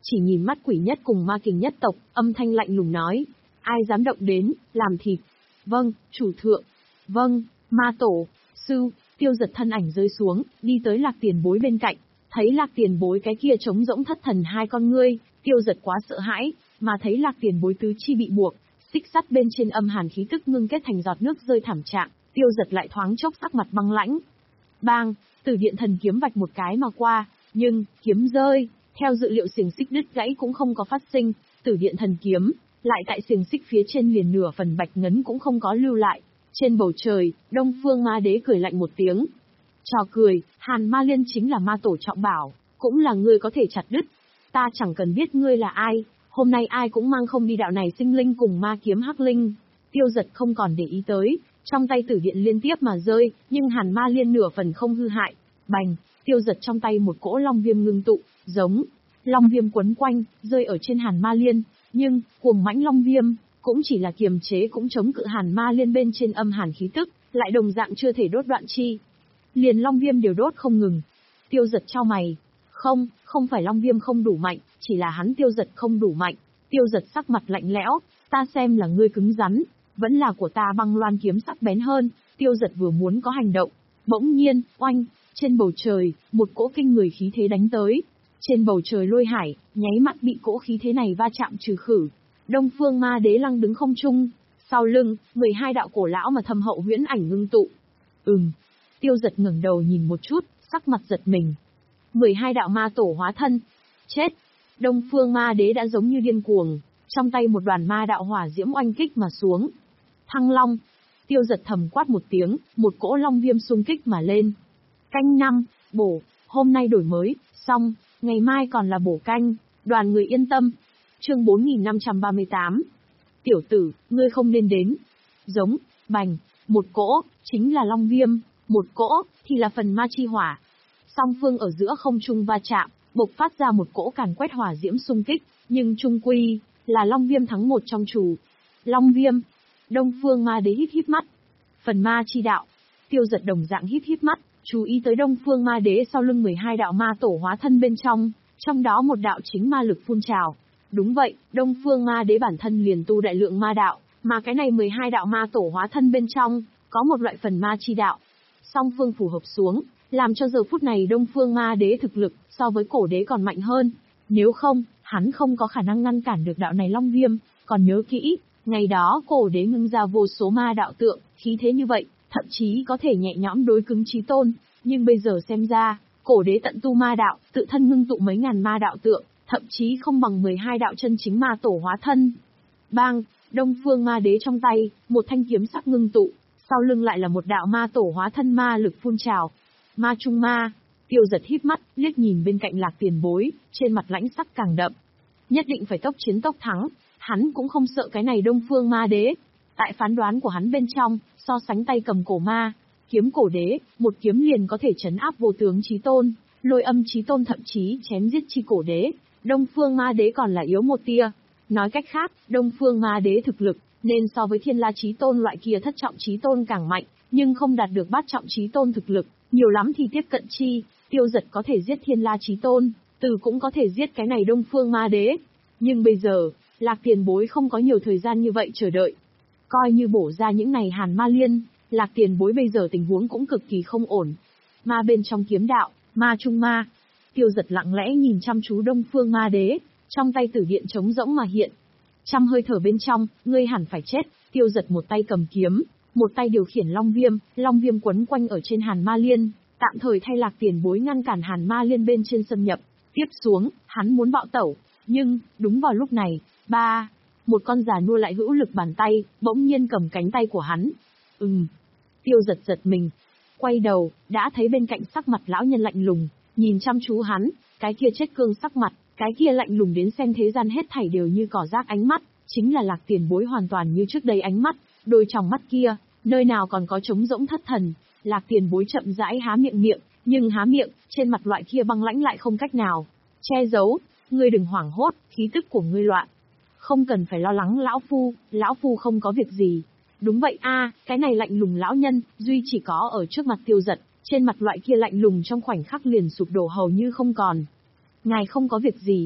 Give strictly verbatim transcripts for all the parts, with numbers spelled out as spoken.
chỉ nhìn mắt Quỷ Nhất cùng Ma Kình nhất tộc, âm thanh lạnh lùng nói. Ai dám động đến, làm thịt. Vâng, chủ thượng. Vâng, ma tổ, sư. Tiêu Giật thân ảnh rơi xuống, đi tới Lạc Tiền Bối bên cạnh. Thấy Lạc Tiền Bối cái kia trống rỗng thất thần hai con ngươi, Tiêu Giật quá sợ hãi, mà thấy Lạc Tiền Bối tứ chi bị buộc, xích sắt bên trên âm hàn khí tức ngưng kết thành giọt nước rơi thảm trạng, Tiêu Giật lại thoáng chốc sắc mặt băng lãnh. Bang, Tử Điện Thần Kiếm vạch một cái mà qua, nhưng kiếm rơi, theo dự liệu xiềng xích đứt gãy cũng không có phát sinh, Tử Điện Thần Kiếm lại tại xiềng xích phía trên liền nửa phần bạch ngấn cũng không có lưu lại. Trên bầu trời, Đông Phương Ma Đế cười lạnh một tiếng. Trò cười, Hàn Ma Liên chính là ma tổ trọng bảo, cũng là ngươi có thể chặt đứt. Ta chẳng cần biết ngươi là ai, hôm nay ai cũng mang không đi đạo này sinh linh cùng ma kiếm hắc linh. Tiêu Giật không còn để ý tới, trong tay tử điện liên tiếp mà rơi, nhưng Hàn Ma Liên nửa phần không hư hại. Bành, Tiêu Giật trong tay một cỗ long viêm ngưng tụ, giống long viêm quấn quanh, rơi ở trên Hàn Ma Liên, nhưng cuồng mãnh long viêm cũng chỉ là kiềm chế cũng chống cự Hàn Ma Liên bên trên âm hàn khí tức, lại đồng dạng chưa thể đốt đoạn chi. Liền long viêm đều đốt không ngừng. Tiêu Giật chau mày. Không, không phải long viêm không đủ mạnh, chỉ là hắn Tiêu Giật không đủ mạnh. Tiêu Giật sắc mặt lạnh lẽo, ta xem là ngươi cứng rắn, vẫn là của ta băng loan kiếm sắc bén hơn. Tiêu Giật vừa muốn có hành động, bỗng nhiên, oanh, trên bầu trời, một cỗ kinh người khí thế đánh tới. Trên bầu trời lôi hải, nháy mắt bị cỗ khí thế này va chạm trừ khử. Đông Phương Ma Đế lăng đứng không trung, sau lưng, mười hai đạo cổ lão mà thâm hậu huyễn ảnh ngưng tụ. Ừm. Tiêu Giật ngẩng đầu nhìn một chút, sắc mặt giật mình. mười hai đạo ma tổ hóa thân. Chết. Đông Phương Ma Đế đã giống như điên cuồng, trong tay một đoàn ma đạo hỏa diễm oanh kích mà xuống. Thăng Long. Tiêu Giật thầm quát một tiếng, một cỗ long viêm xung kích mà lên. Canh năm, bổ, hôm nay đổi mới, xong, ngày mai còn là bổ canh, đoàn người yên tâm. Chương bốn nghìn năm trăm ba mươi tám. Tiểu tử, ngươi không nên đến. Giống, bành, một cỗ, chính là long viêm, một cỗ, thì là phần ma chi hỏa. Song phương ở giữa không trung va chạm, bộc phát ra một cỗ càn quét hỏa diễm xung kích, nhưng trung quy, là long viêm thắng một trong chủ. Long viêm. Đông Phương Ma Đế híp híp mắt. Phần ma chi đạo. Tiêu Giật đồng dạng híp híp mắt, chú ý tới Đông Phương Ma Đế sau lưng mười hai đạo ma tổ hóa thân bên trong, trong đó một đạo chính ma lực phun trào. Đúng vậy, Đông Phương Ma Đế bản thân liền tu đại lượng ma đạo, mà cái này mười hai đạo ma tổ hóa thân bên trong, có một loại phần ma chi đạo. Song phương phù hợp xuống, làm cho giờ phút này Đông Phương Ma Đế thực lực, so với cổ đế còn mạnh hơn. Nếu không, hắn không có khả năng ngăn cản được đạo này long viêm, còn nhớ kỹ, ngày đó cổ đế ngưng ra vô số ma đạo tượng, khí thế như vậy, thậm chí có thể nhẹ nhõm đối cứng chí tôn, nhưng bây giờ xem ra, cổ đế tận tu ma đạo, tự thân ngưng tụ mấy ngàn ma đạo tượng, thậm chí không bằng mười hai đạo chân chính ma tổ hóa thân. Bang, Đông Phương Ma Đế trong tay, một thanh kiếm sắc ngưng tụ, sau lưng lại là một đạo ma tổ hóa thân ma lực phun trào. Ma trung ma. Tiêu Giật híp mắt, liếc nhìn bên cạnh Lạc Tiền Bối, trên mặt lãnh sắc càng đậm. Nhất định phải tốc chiến tốc thắng, hắn cũng không sợ cái này Đông Phương Ma Đế. Tại phán đoán của hắn bên trong, so sánh tay cầm cổ ma, kiếm cổ đế, một kiếm liền có thể trấn áp vô tướng chí tôn, lôi âm chí tôn, thậm chí chém giết chi cổ đế. Đông Phương Ma Đế còn là yếu một tia. Nói cách khác, Đông Phương Ma Đế thực lực, nên so với Thiên La chí tôn loại kia thất trọng chí tôn càng mạnh, nhưng không đạt được bát trọng chí tôn thực lực, nhiều lắm thì tiếp cận chi. Tiêu Giật có thể giết Thiên La chí tôn, Từ cũng có thể giết cái này Đông Phương Ma Đế. Nhưng bây giờ, Lạc Tiền Bối không có nhiều thời gian như vậy chờ đợi. Coi như bổ ra những này Hàn Ma Liên, Lạc Tiền Bối bây giờ tình huống cũng cực kỳ không ổn. Ma bên trong kiếm đạo, ma trung ma. Tiêu Giật lặng lẽ nhìn chăm chú Đông Phương Ma Đế, trong tay tử điện trống rỗng mà hiện. Trăm hơi thở bên trong, ngươi hẳn phải chết. Tiêu Giật một tay cầm kiếm, một tay điều khiển long viêm, long viêm quấn quanh ở trên Hàn Ma Liên, tạm thời thay Lạc Tiền Bối ngăn cản Hàn Ma Liên bên trên xâm nhập. Tiếp xuống, hắn muốn bạo tẩu, nhưng, đúng vào lúc này, ba, một con già nua lại hữu lực bàn tay, bỗng nhiên cầm cánh tay của hắn. Ừm. Tiêu Giật giật mình, quay đầu, đã thấy bên cạnh sắc mặt lão nhân lạnh lùng, nhìn chăm chú hắn, cái kia chết cương sắc mặt, cái kia lạnh lùng đến xem thế gian hết thảy đều như cỏ rác ánh mắt, chính là Lạc Tiền Bối hoàn toàn như trước đây ánh mắt, đôi tròng mắt kia, nơi nào còn có trống rỗng thất thần. Lạc Tiền Bối chậm rãi há miệng miệng, nhưng há miệng, trên mặt loại kia băng lãnh lại không cách nào che giấu. Ngươi đừng hoảng hốt, khí tức của ngươi loạn. Không cần phải lo lắng lão phu, lão phu không có việc gì. Đúng vậy a, à, cái này lạnh lùng lão nhân, duy chỉ có ở trước mặt Tiêu Giật, trên mặt loại kia lạnh lùng trong khoảnh khắc liền sụp đổ hầu như không còn. Ngài không có việc gì.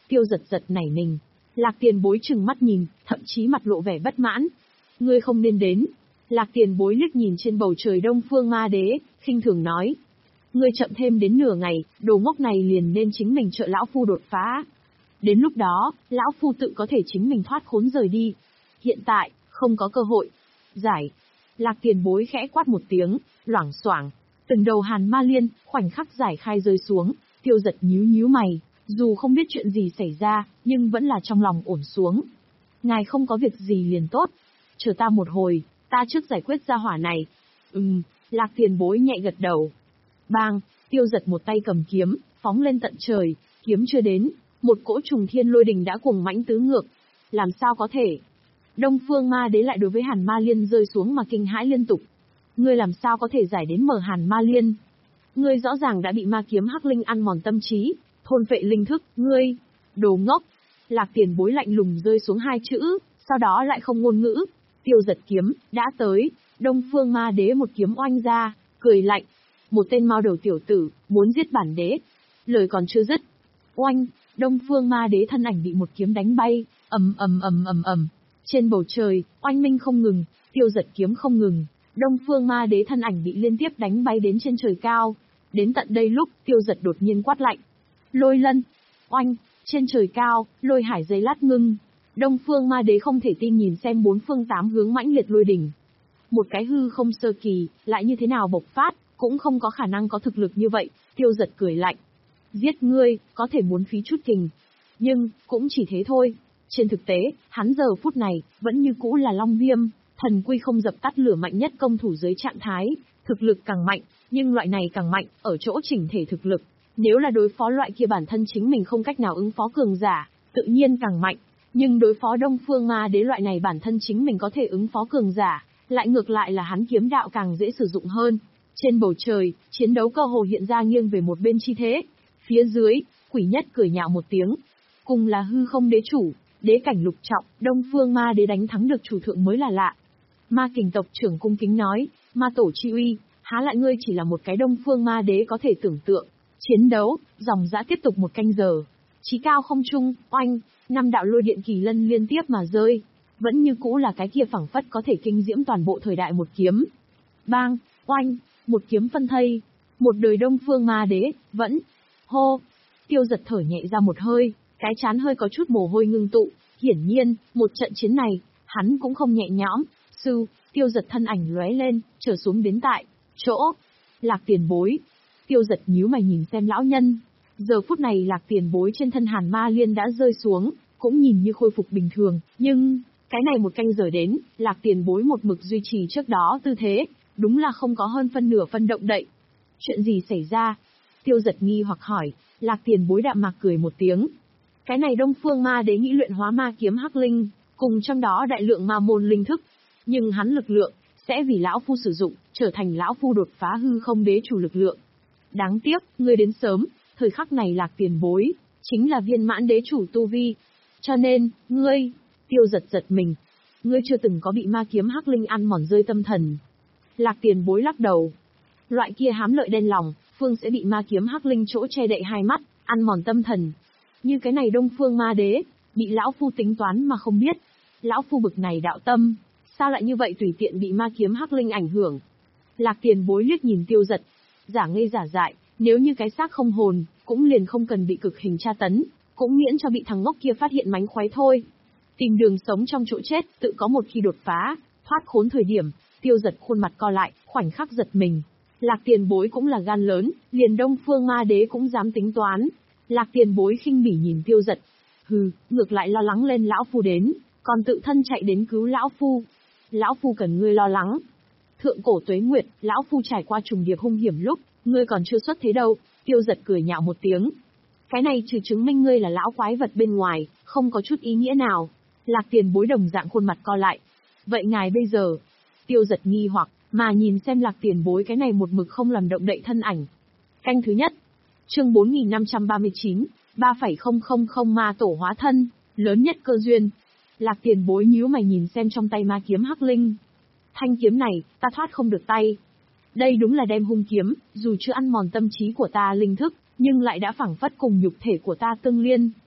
Tiêu Giật giật nảy mình. Lạc Tiền Bối trừng mắt nhìn, thậm chí mặt lộ vẻ bất mãn. Ngươi không nên đến. Lạc Tiền Bối liếc nhìn trên bầu trời Đông Phương Ma Đế, khinh thường nói. Ngươi chậm thêm đến nửa ngày, đồ ngốc này liền nên chính mình trợ lão phu đột phá. Đến lúc đó, lão phu tự có thể chính mình thoát khốn rời đi. Hiện tại, không có cơ hội. Giải. Lạc Tiền Bối khẽ quát một tiếng, loảng xoảng. Từng đầu hàn ma liên, khoảnh khắc giải khai rơi xuống, Tiêu Giật nhíu nhíu mày, dù không biết chuyện gì xảy ra, nhưng vẫn là trong lòng ổn xuống. Ngài không có việc gì liền tốt. Chờ ta một hồi, ta trước giải quyết ra hỏa này. Ừm, Lạc Tiền Bối nhẹ gật đầu. Bang, Tiêu Giật một tay cầm kiếm, phóng lên tận trời, kiếm chưa đến, một cỗ trùng thiên lôi đình đã cuồng mãnh tứ ngược. Làm sao có thể? Đông Phương Ma Đế lại đối với hàn ma liên rơi xuống mà kinh hãi liên tục. Ngươi làm sao có thể giải đến mở hàn ma liên? Ngươi rõ ràng đã bị ma kiếm hắc linh ăn mòn tâm trí, thôn phệ linh thức, ngươi, đồ ngốc. Lạc Tiền Bối lạnh lùng rơi xuống hai chữ, sau đó lại không ngôn ngữ. Tiêu Giật kiếm, đã tới, Đông Phương Ma Đế một kiếm oanh ra, cười lạnh. Một tên mao đầu tiểu tử, muốn giết bản đế. Lời còn chưa dứt. Oanh, Đông Phương Ma Đế thân ảnh bị một kiếm đánh bay, ầm ầm ầm ầm ầm. Trên bầu trời, oanh minh không ngừng, Tiêu Giật kiếm không ngừng. Đông Phương Ma Đế thân ảnh bị liên tiếp đánh bay đến trên trời cao. Đến tận đây lúc, Tiêu Giật đột nhiên quát lạnh. Lôi lân. Oanh, trên trời cao, lôi hải giây lát ngưng. Đông Phương Ma Đế không thể tin nhìn xem bốn phương tám hướng mãnh liệt lôi đỉnh. Một cái hư không sơ kỳ, lại như thế nào bộc phát, cũng không có khả năng có thực lực như vậy. Tiêu Giật cười lạnh. Giết ngươi, có thể muốn phí chút kình. Nhưng, cũng chỉ thế thôi. Trên thực tế, hắn giờ phút này, vẫn như cũ là Long Viêm, thần quy không dập tắt lửa mạnh nhất công thủ dưới trạng thái, thực lực càng mạnh, nhưng loại này càng mạnh, ở chỗ chỉnh thể thực lực. Nếu là đối phó loại kia bản thân chính mình không cách nào ứng phó cường giả, tự nhiên càng mạnh. Nhưng đối phó Đông Phương Ma Đế loại này bản thân chính mình có thể ứng phó cường giả, lại ngược lại là hắn kiếm đạo càng dễ sử dụng hơn. Trên bầu trời, chiến đấu cơ hồ hiện ra nghiêng về một bên chi thế. Phía dưới, Quỷ Nhất cười nhạo một tiếng. Cùng là hư không đế chủ, đế cảnh lục trọng, Đông Phương Ma Đế đánh thắng được chủ thượng mới là lạ. Ma Kình tộc trưởng cung kính nói, Ma tổ chi uy, há lại ngươi chỉ là một cái Đông Phương Ma Đế có thể tưởng tượng. Chiến đấu, dòng dã tiếp tục một canh giờ. Chí cao không trung, oanh, năm đạo lôi điện kỳ lân liên tiếp mà rơi. Vẫn như cũ là cái kia phẳng phất có thể kinh diễm toàn bộ thời đại một kiếm. Bang, oanh, một kiếm phân thây. Một đời Đông Phương Ma Đế, vẫn, hô. Tiêu Giật thở nhẹ ra một hơi, cái chán hơi có chút mồ hôi ngưng tụ. Hiển nhiên, một trận chiến này, hắn cũng không nhẹ nhõm. Sư, Tiêu Giật thân ảnh lóe lên, trở xuống đến tại chỗ. Lạc Tiền Bối. Tiêu Giật nhíu mày nhìn xem lão nhân. Giờ phút này Lạc Tiền Bối trên thân hàn ma liên đã rơi xuống, cũng nhìn như khôi phục bình thường, nhưng, cái này một canh giờ đến, Lạc Tiền Bối một mực duy trì trước đó tư thế, đúng là không có hơn phân nửa phân động đậy. Chuyện gì xảy ra? Tiêu Giật nghi hoặc hỏi. Lạc Tiền Bối đạm mạc cười một tiếng. Cái này Đông Phương Ma Đế nghĩ luyện hóa ma kiếm hắc linh, cùng trong đó đại lượng ma môn linh thức, nhưng hắn lực lượng sẽ vì lão phu sử dụng, trở thành lão phu đột phá hư không đế chủ lực lượng. Đáng tiếc, ngươi đến sớm, thời khắc này Lạc Tiền Bối chính là viên mãn đế chủ tu vi. Cho nên, ngươi, Tiêu Giật giật mình, ngươi chưa từng có bị ma kiếm hắc linh ăn mòn rơi tâm thần. Lạc Tiền Bối lắc đầu. Loại kia hám lợi đen lòng, phương sẽ bị ma kiếm hắc linh chỗ che đậy hai mắt, ăn mòn tâm thần. Như cái này Đông Phương Ma Đế, bị lão phu tính toán mà không biết. Lão phu bực này đạo tâm, sao lại như vậy tùy tiện bị ma kiếm hắc linh ảnh hưởng? Lạc Tiền Bối liếc nhìn Tiêu Giật, giả ngây giả dại, nếu như cái xác không hồn, cũng liền không cần bị cực hình tra tấn, cũng miễn cho bị thằng ngốc kia phát hiện mánh khoái thôi. Tìm đường sống trong chỗ chết, tự có một khi đột phá, thoát khốn thời điểm. Tiêu Giật khuôn mặt co lại, khoảnh khắc giật mình. Lạc Tiền Bối cũng là gan lớn, liền Đông Phương Ma Đế cũng dám tính toán. Lạc Tiền Bối khinh bỉ nhìn Tiêu Giật. Hừ, ngược lại lo lắng lên lão phu đến, còn tự thân chạy đến cứu lão phu. Lão phu cần ngươi lo lắng. Thượng cổ tuế nguyệt, lão phu trải qua trùng điệp hung hiểm lúc, ngươi còn chưa xuất thế đâu. Tiêu Giật cười nhạo một tiếng. Cái này trừ chứng minh ngươi là lão quái vật bên ngoài, không có chút ý nghĩa nào. Lạc Tiền Bối đồng dạng khuôn mặt co lại. Vậy ngài bây giờ? Tiêu Giật nghi hoặc, mà nhìn xem Lạc Tiền Bối cái này một mực không làm động đậy thân ảnh. Canh thứ nhất. Chương bốn nghìn năm trăm ba mươi chín, ba phẩy không không không ma tổ hóa thân, lớn nhất cơ duyên. Lạc Tiền Bối nhíu mày nhìn xem trong tay ma kiếm hắc linh. Thanh kiếm này, ta thoát không được tay. Đây đúng là đem hung kiếm, dù chưa ăn mòn tâm trí của ta linh thức, nhưng lại đã phảng phất cùng nhục thể của ta tương liên.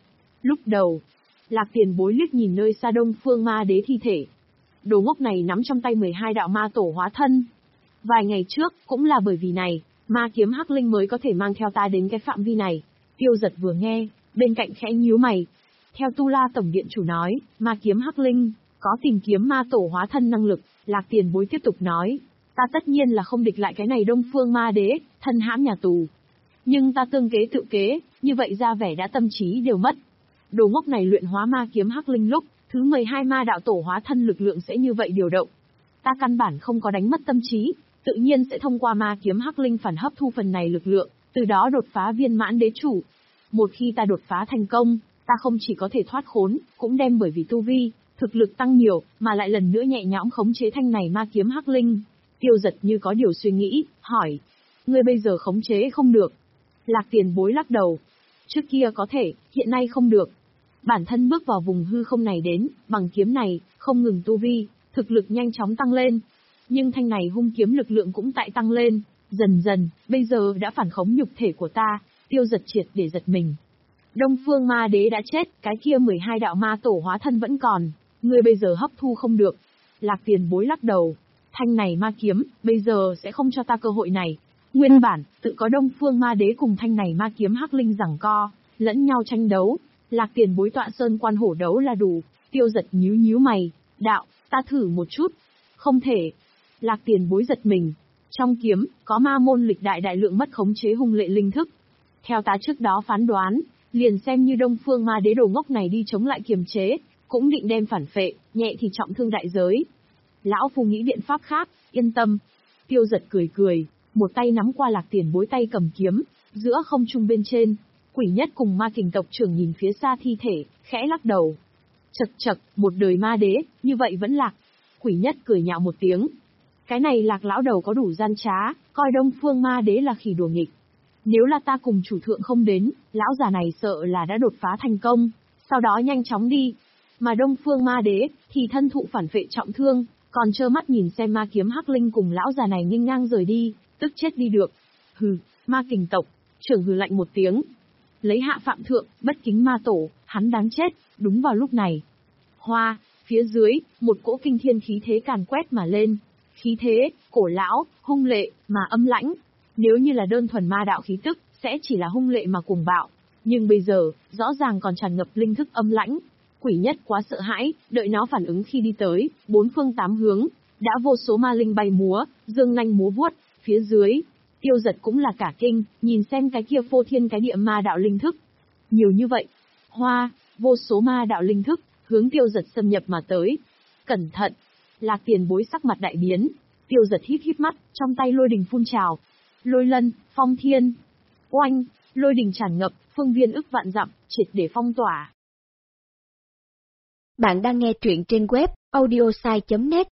Lúc đầu, Lạc Tiền Bối liếc nhìn nơi xa Đông Phương Ma Đế thi thể. Đồ ngốc này nắm trong tay mười hai đạo ma tổ hóa thân. Vài ngày trước, cũng là bởi vì này, ma kiếm Hắc Linh mới có thể mang theo ta đến cái phạm vi này. Tiêu Giật vừa nghe, bên cạnh khẽ nhíu mày. Theo Tu La Tổng Điện chủ nói, ma kiếm Hắc Linh có tìm kiếm ma tổ hóa thân năng lực. Lạc Tiền Bối tiếp tục nói, ta tất nhiên là không địch lại cái này Đông Phương Ma Đế, thân hãm nhà tù. Nhưng ta tương kế tự kế, như vậy ra vẻ đã tâm trí đều mất. Đồ ngốc này luyện hóa ma kiếm Hắc Linh lúc, thứ mười hai ma đạo tổ hóa thân lực lượng sẽ như vậy điều động. Ta căn bản không có đánh mất tâm trí, tự nhiên sẽ thông qua ma kiếm Hắc Linh phản hấp thu phần này lực lượng, từ đó đột phá viên mãn đế chủ. Một khi ta đột phá thành công, ta không chỉ có thể thoát khốn, cũng đem bởi vì tu vi, thực lực tăng nhiều, mà lại lần nữa nhẹ nhõm khống chế thanh này ma kiếm Hắc Linh. Tiêu Giật như có điều suy nghĩ, hỏi, ngươi bây giờ khống chế không được. Lạc Tiền Bối lắc đầu, trước kia có thể, hiện nay không được. Bản thân bước vào vùng hư không này đến, bằng kiếm này, không ngừng tu vi, thực lực nhanh chóng tăng lên. Nhưng thanh này hung kiếm lực lượng cũng tại tăng lên, dần dần, bây giờ đã phản khống nhục thể của ta. Tiêu Giật triệt để giật mình. Đông Phương Ma Đế đã chết, cái kia mười hai đạo ma tổ hóa thân vẫn còn, ngươi bây giờ hấp thu không được. Lạc Tiền Bối lắc đầu, thanh này ma kiếm, bây giờ sẽ không cho ta cơ hội này. Nguyên bản, tự có Đông Phương Ma Đế cùng thanh này ma kiếm Hắc Linh giằng co, lẫn nhau tranh đấu. Lạc Tiền Bối tọa sơn quan hổ đấu là đủ. Tiêu Giật nhíu nhíu mày, đạo, ta thử một chút. Không thể. Lạc Tiền Bối giật mình. Trong kiếm, có ma môn lịch đại đại lượng mất khống chế hung lệ linh thức. Theo ta trước đó phán đoán, liền xem như Đông Phương Ma Đế đồ ngốc này đi chống lại kiềm chế, cũng định đem phản phệ, nhẹ thì trọng thương đại giới. Lão phu nghĩ biện pháp khác, yên tâm. Tiêu Giật cười cười, một tay nắm qua Lạc Tiền Bối tay cầm kiếm, giữa không trung bên trên. Quỷ Nhất cùng Ma Kình tộc trưởng nhìn phía xa thi thể, khẽ lắc đầu. Chậc chậc, một đời ma đế, như vậy vẫn Lạc. Quỷ Nhất cười nhạo một tiếng. Cái này Lạc lão đầu có đủ gian trá, coi Đông Phương Ma Đế là khỉ đùa nghịch. Nếu là ta cùng chủ thượng không đến, lão già này sợ là đã đột phá thành công, sau đó nhanh chóng đi. Mà Đông Phương Ma Đế, thì thân thụ phản phệ trọng thương, còn trơ mắt nhìn xem ma kiếm Hắc Linh cùng lão già này nghênh ngang rời đi, tức chết đi được. Hừ, Ma Kình tộc, trưởng hừ lạnh một tiếng. Lấy hạ phạm thượng, bất kính ma tổ, hắn đáng chết. Đúng vào lúc này, hoa, phía dưới, một cỗ kinh thiên khí thế càn quét mà lên. Khí thế, cổ lão, hung lệ, mà âm lãnh. Nếu như là đơn thuần ma đạo khí tức, sẽ chỉ là hung lệ mà cuồng bạo. Nhưng bây giờ, rõ ràng còn tràn ngập linh thức âm lãnh. Quỷ Nhất quá sợ hãi, đợi nó phản ứng khi đi tới, bốn phương tám hướng, đã vô số ma linh bay múa, dương nanh múa vuốt, phía dưới. Tiêu Giật cũng là cả kinh, nhìn xem cái kia phô thiên cái địa ma đạo linh thức. Nhiều như vậy, hoa, vô số ma đạo linh thức, hướng Tiêu Giật xâm nhập mà tới. Cẩn thận! Lạc Tiền Bối sắc mặt đại biến, Tiêu Giật híp híp mắt, trong tay lôi đình phun trào. Lôi lân, phong thiên. Oanh, lôi đình tràn ngập, phương viên ức vạn dặm, triệt để phong tỏa. Bạn đang nghe truyện trên web audiosai chấm net.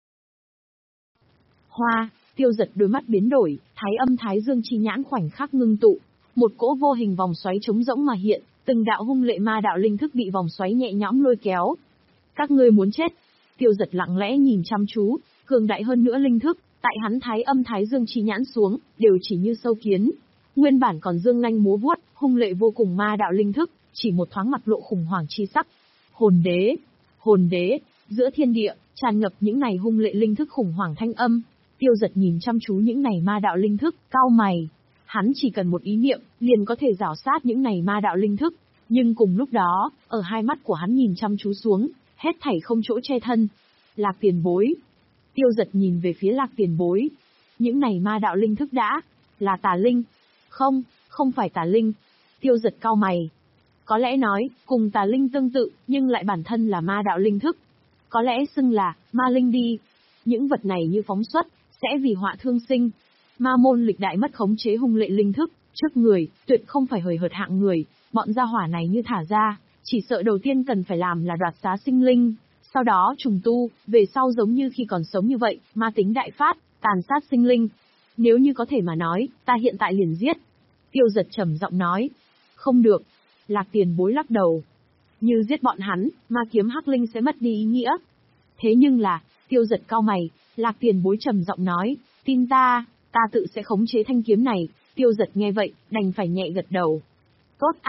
Hoa, Tiêu Giật đôi mắt biến đổi, thái âm thái dương chi nhãn khoảnh khắc ngưng tụ. Một cỗ vô hình vòng xoáy trống rỗng mà hiện, từng đạo hung lệ ma đạo linh thức bị vòng xoáy nhẹ nhõm lôi kéo. Các ngươi muốn chết. Tiêu Giật lặng lẽ nhìn chăm chú, cường đại hơn nữa linh thức, tại hắn thái âm thái dương chi nhãn xuống, đều chỉ như sâu kiến. Nguyên bản còn dương nanh múa vuốt, hung lệ vô cùng ma đạo linh thức, chỉ một thoáng mặt lộ khủng hoảng chi sắc. Hồn đế, hồn đế, giữa thiên địa, tràn ngập những này hung lệ linh thức khủng hoảng thanh âm. Tiêu Giật nhìn chăm chú những này ma đạo linh thức, cau mày. Hắn chỉ cần một ý niệm, liền có thể rảo sát những này ma đạo linh thức. Nhưng cùng lúc đó, ở hai mắt của hắn nhìn chăm chú xuống, hết thảy không chỗ che thân. Lạc Tiền Bối. Tiêu Giật nhìn về phía Lạc Tiền Bối. Những này ma đạo linh thức đã là tà linh. Không, không phải tà linh. Tiêu Giật cau mày. Có lẽ nói, cùng tà linh tương tự, nhưng lại bản thân là ma đạo linh thức. Có lẽ xưng là ma linh đi. Những vật này như phóng xuất, sẽ vì họa thương sinh. Ma môn lịch đại mất khống chế hung lệ linh thức, trước người, tuyệt không phải hời hợt hạng người. Bọn gia hỏa này như thả ra, chỉ sợ đầu tiên cần phải làm là đoạt xá sinh linh. Sau đó trùng tu, về sau giống như khi còn sống như vậy, ma tính đại phát, tàn sát sinh linh. Nếu như có thể mà nói, ta hiện tại liền giết. Tiêu Giật trầm giọng nói. Không được. Lạc Tiền Bối lắc đầu. Như giết bọn hắn, ma kiếm Hắc Linh sẽ mất đi ý nghĩa. Thế nhưng là, Tiêu Giật cau mày, Lạc Tiền Bối trầm giọng nói, tin ta, ta tự sẽ khống chế thanh kiếm này. Tiêu Giật nghe vậy, đành phải nhẹ gật đầu. Tốt a,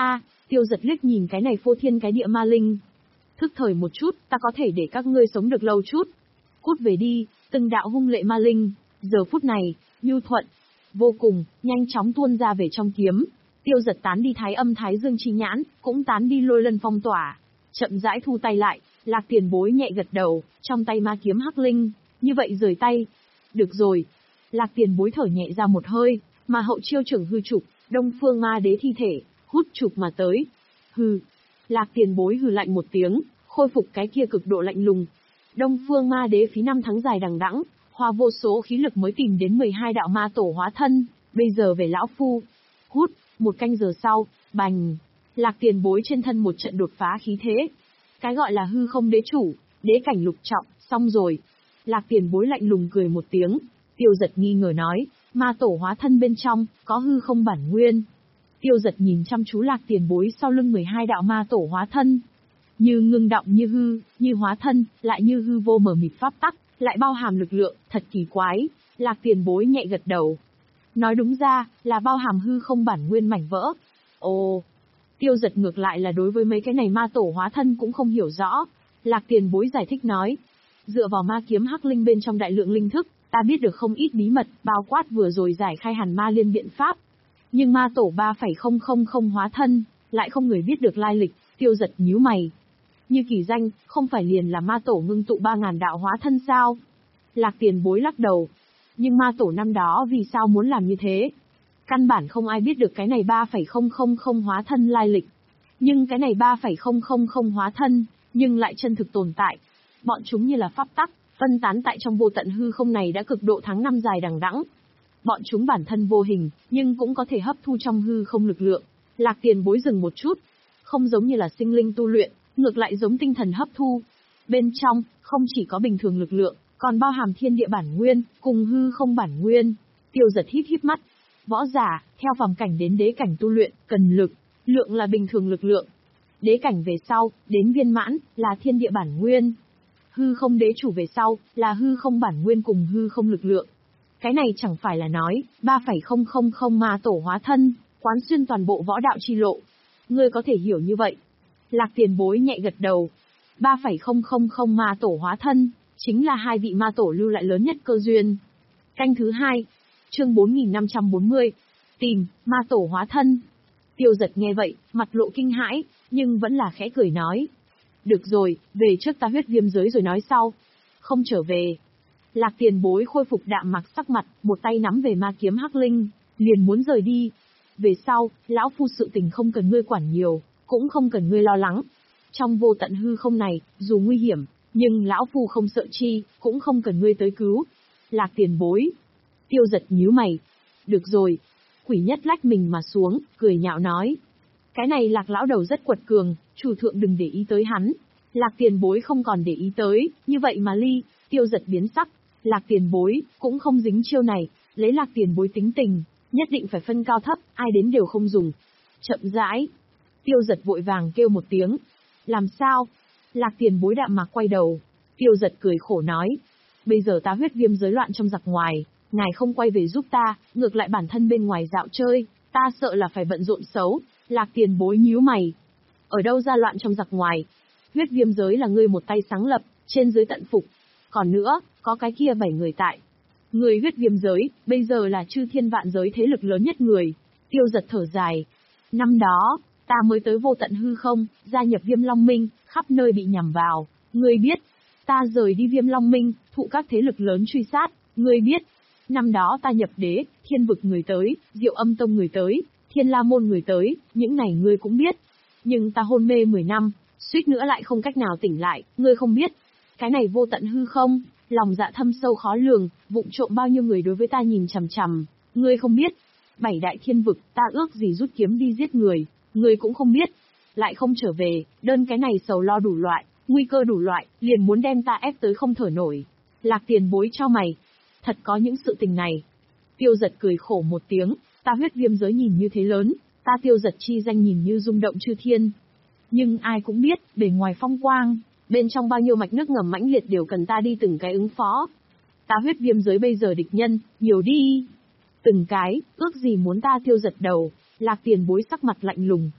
Tiêu Giật liếc nhìn cái này phô thiên cái địa ma linh. Thức thời một chút, ta có thể để các ngươi sống được lâu chút. Cút về đi, từng đạo hung lệ ma linh, giờ phút này, nhu thuận, vô cùng, nhanh chóng tuôn ra về trong kiếm. Tiêu Giật tán đi thái âm thái dương chi nhãn, cũng tán đi lôi lân phong tỏa. Chậm rãi thu tay lại, Lạc Tiền Bối nhẹ gật đầu, trong tay ma kiếm hắc linh, như vậy rời tay. Được rồi. Lạc Tiền Bối thở nhẹ ra một hơi, mà hậu chiêu trưởng hư trục, Đông Phương Ma Đế thi thể, hút trục mà tới. Hừ. Lạc Tiền Bối hừ lạnh một tiếng, khôi phục cái kia cực độ lạnh lùng. Đông Phương Ma Đế phí năm tháng dài đằng đẵng, hoa vô số khí lực mới tìm đến mười hai đạo ma tổ hóa thân, bây giờ về lão phu. Hút, một canh giờ sau, bành. Lạc Tiền Bối trên thân một trận đột phá khí thế. Cái gọi là hư không đế chủ, đế cảnh lục trọng, xong rồi. Lạc Tiền Bối lạnh lùng cười một tiếng. Tiêu Giật nghi ngờ nói, ma tổ hóa thân bên trong, có hư không bản nguyên. Tiêu Giật nhìn chăm chú Lạc Tiền Bối sau lưng mười hai đạo ma tổ hóa thân. Như ngưng động như hư, như hóa thân, lại như hư vô mờ mịt pháp tắc, lại bao hàm lực lượng, thật kỳ quái. Lạc Tiền Bối nhẹ gật đầu. Nói đúng ra, là bao hàm hư không bản nguyên mảnh vỡ. Ồ, Tiêu Giật ngược lại là đối với mấy cái này ma tổ hóa thân cũng không hiểu rõ. Lạc Tiền Bối giải thích nói, dựa vào ma kiếm hắc linh bên trong đại lượng linh thức, ta biết được không ít bí mật, bao quát vừa rồi giải khai hàn ma liên biện pháp. Nhưng ma tổ ba phẩy không không không hóa thân, lại không người biết được lai lịch. Tiêu Giật nhíu mày. Như kỳ danh, không phải liền là ma tổ ngưng tụ ba ngàn đạo hóa thân sao? Lạc Tiền Bối lắc đầu. Nhưng ma tổ năm đó vì sao muốn làm như thế? Căn bản không ai biết được cái này ba phẩy không không không hóa thân lai lịch. Nhưng cái này ba phẩy không không không hóa thân, nhưng lại chân thực tồn tại. Bọn chúng như là pháp tắc, phân tán tại trong vô tận hư không này đã cực độ tháng năm dài đằng đẵng. Bọn chúng bản thân vô hình, nhưng cũng có thể hấp thu trong hư không lực lượng. Lạc Tiền Bối dừng một chút. Không giống như là sinh linh tu luyện, ngược lại giống tinh thần hấp thu. Bên trong, không chỉ có bình thường lực lượng, còn bao hàm thiên địa bản nguyên, cùng hư không bản nguyên. Tiêu Giật híp híp mắt. Võ giả, theo phàm cảnh đến đế cảnh tu luyện, cần lực, lượng là bình thường lực lượng. Đế cảnh về sau, đến viên mãn, là thiên địa bản nguyên. Hư không đế chủ về sau, là hư không bản nguyên cùng hư không lực lượng. Cái này chẳng phải là nói, ba phẩy không không không ma tổ hóa thân, quán xuyên toàn bộ võ đạo chi lộ. Ngươi có thể hiểu như vậy. Lạc Tiền Bối nhẹ gật đầu. ba phẩy không không không ma tổ hóa thân, chính là hai vị ma tổ lưu lại lớn nhất cơ duyên. Canh thứ hai, chương bốn nghìn năm trăm bốn mươi, tìm, ma tổ hóa thân. Tiêu Giật nghe vậy, mặt lộ kinh hãi, nhưng vẫn là khẽ cười nói. Được rồi, về trước ta huyết viêm giới rồi nói sau. Không trở về. Lạc Tiền Bối khôi phục đạm mặc sắc mặt, một tay nắm về ma kiếm hắc linh, liền muốn rời đi. Về sau, lão phu sự tình không cần ngươi quản nhiều, cũng không cần ngươi lo lắng. Trong vô tận hư không này, dù nguy hiểm, nhưng lão phu không sợ chi, cũng không cần ngươi tới cứu. Lạc Tiền Bối. Tiêu Giật nhíu mày. Được rồi. Quỷ nhất lách mình mà xuống, cười nhạo nói. Cái này Lạc lão đầu rất quật cường, chủ thượng đừng để ý tới hắn. Lạc Tiền Bối không còn để ý tới, như vậy mà ly. Tiêu Giật biến sắc. Lạc Tiền Bối, cũng không dính chiêu này, lấy Lạc Tiền Bối tính tình, nhất định phải phân cao thấp, ai đến đều không dùng. Chậm rãi. Tiêu Giật vội vàng kêu một tiếng. Làm sao? Lạc Tiền Bối đạm mạc quay đầu. Tiêu Giật cười khổ nói. Bây giờ ta huyết viêm giới loạn trong giặc ngoài, ngài không quay về giúp ta, ngược lại bản thân bên ngoài dạo chơi, ta sợ là phải bận rộn xấu. Lạc Tiền Bối nhíu mày. Ở đâu ra loạn trong giặc ngoài? Huyết viêm giới là ngươi một tay sáng lập, trên dưới tận phục. Còn nữa, có cái kia bảy người tại. Người huyết viêm giới, bây giờ là chư thiên vạn giới thế lực lớn nhất người. Tiêu Giật thở dài. Năm đó, ta mới tới vô tận hư không, gia nhập Viêm Long Minh, khắp nơi bị nhằm vào. Ngươi biết, ta rời đi Viêm Long Minh, thụ các thế lực lớn truy sát. Ngươi biết, năm đó ta nhập đế, thiên vực người tới, Diệu Âm Tông người tới, Thiên La Môn người tới, những này ngươi cũng biết. Nhưng ta hôn mê mười năm, suýt nữa lại không cách nào tỉnh lại, ngươi không biết. Cái này vô tận hư không, lòng dạ thâm sâu khó lường, vụng trộm bao nhiêu người đối với ta nhìn chằm chằm, ngươi không biết. Bảy đại thiên vực, ta ước gì rút kiếm đi giết người, ngươi cũng không biết. Lại không trở về, đơn cái này sầu lo đủ loại, nguy cơ đủ loại, liền muốn đem ta ép tới không thở nổi. Lạc Tiền Bối cho mày. Thật có những sự tình này. Tiêu Giật cười khổ một tiếng, ta huyết viêm giới nhìn như thế lớn, ta Tiêu Giật chi danh nhìn như rung động chư thiên. Nhưng ai cũng biết, bề ngoài phong quang, bên trong bao nhiêu mạch nước ngầm mãnh liệt đều cần ta đi từng cái ứng phó. Ta huyết viêm giới bây giờ địch nhân, nhiều đi. Từng cái, ước gì muốn ta Tiêu Giật đầu. Lạc Tiền Bối sắc mặt lạnh lùng.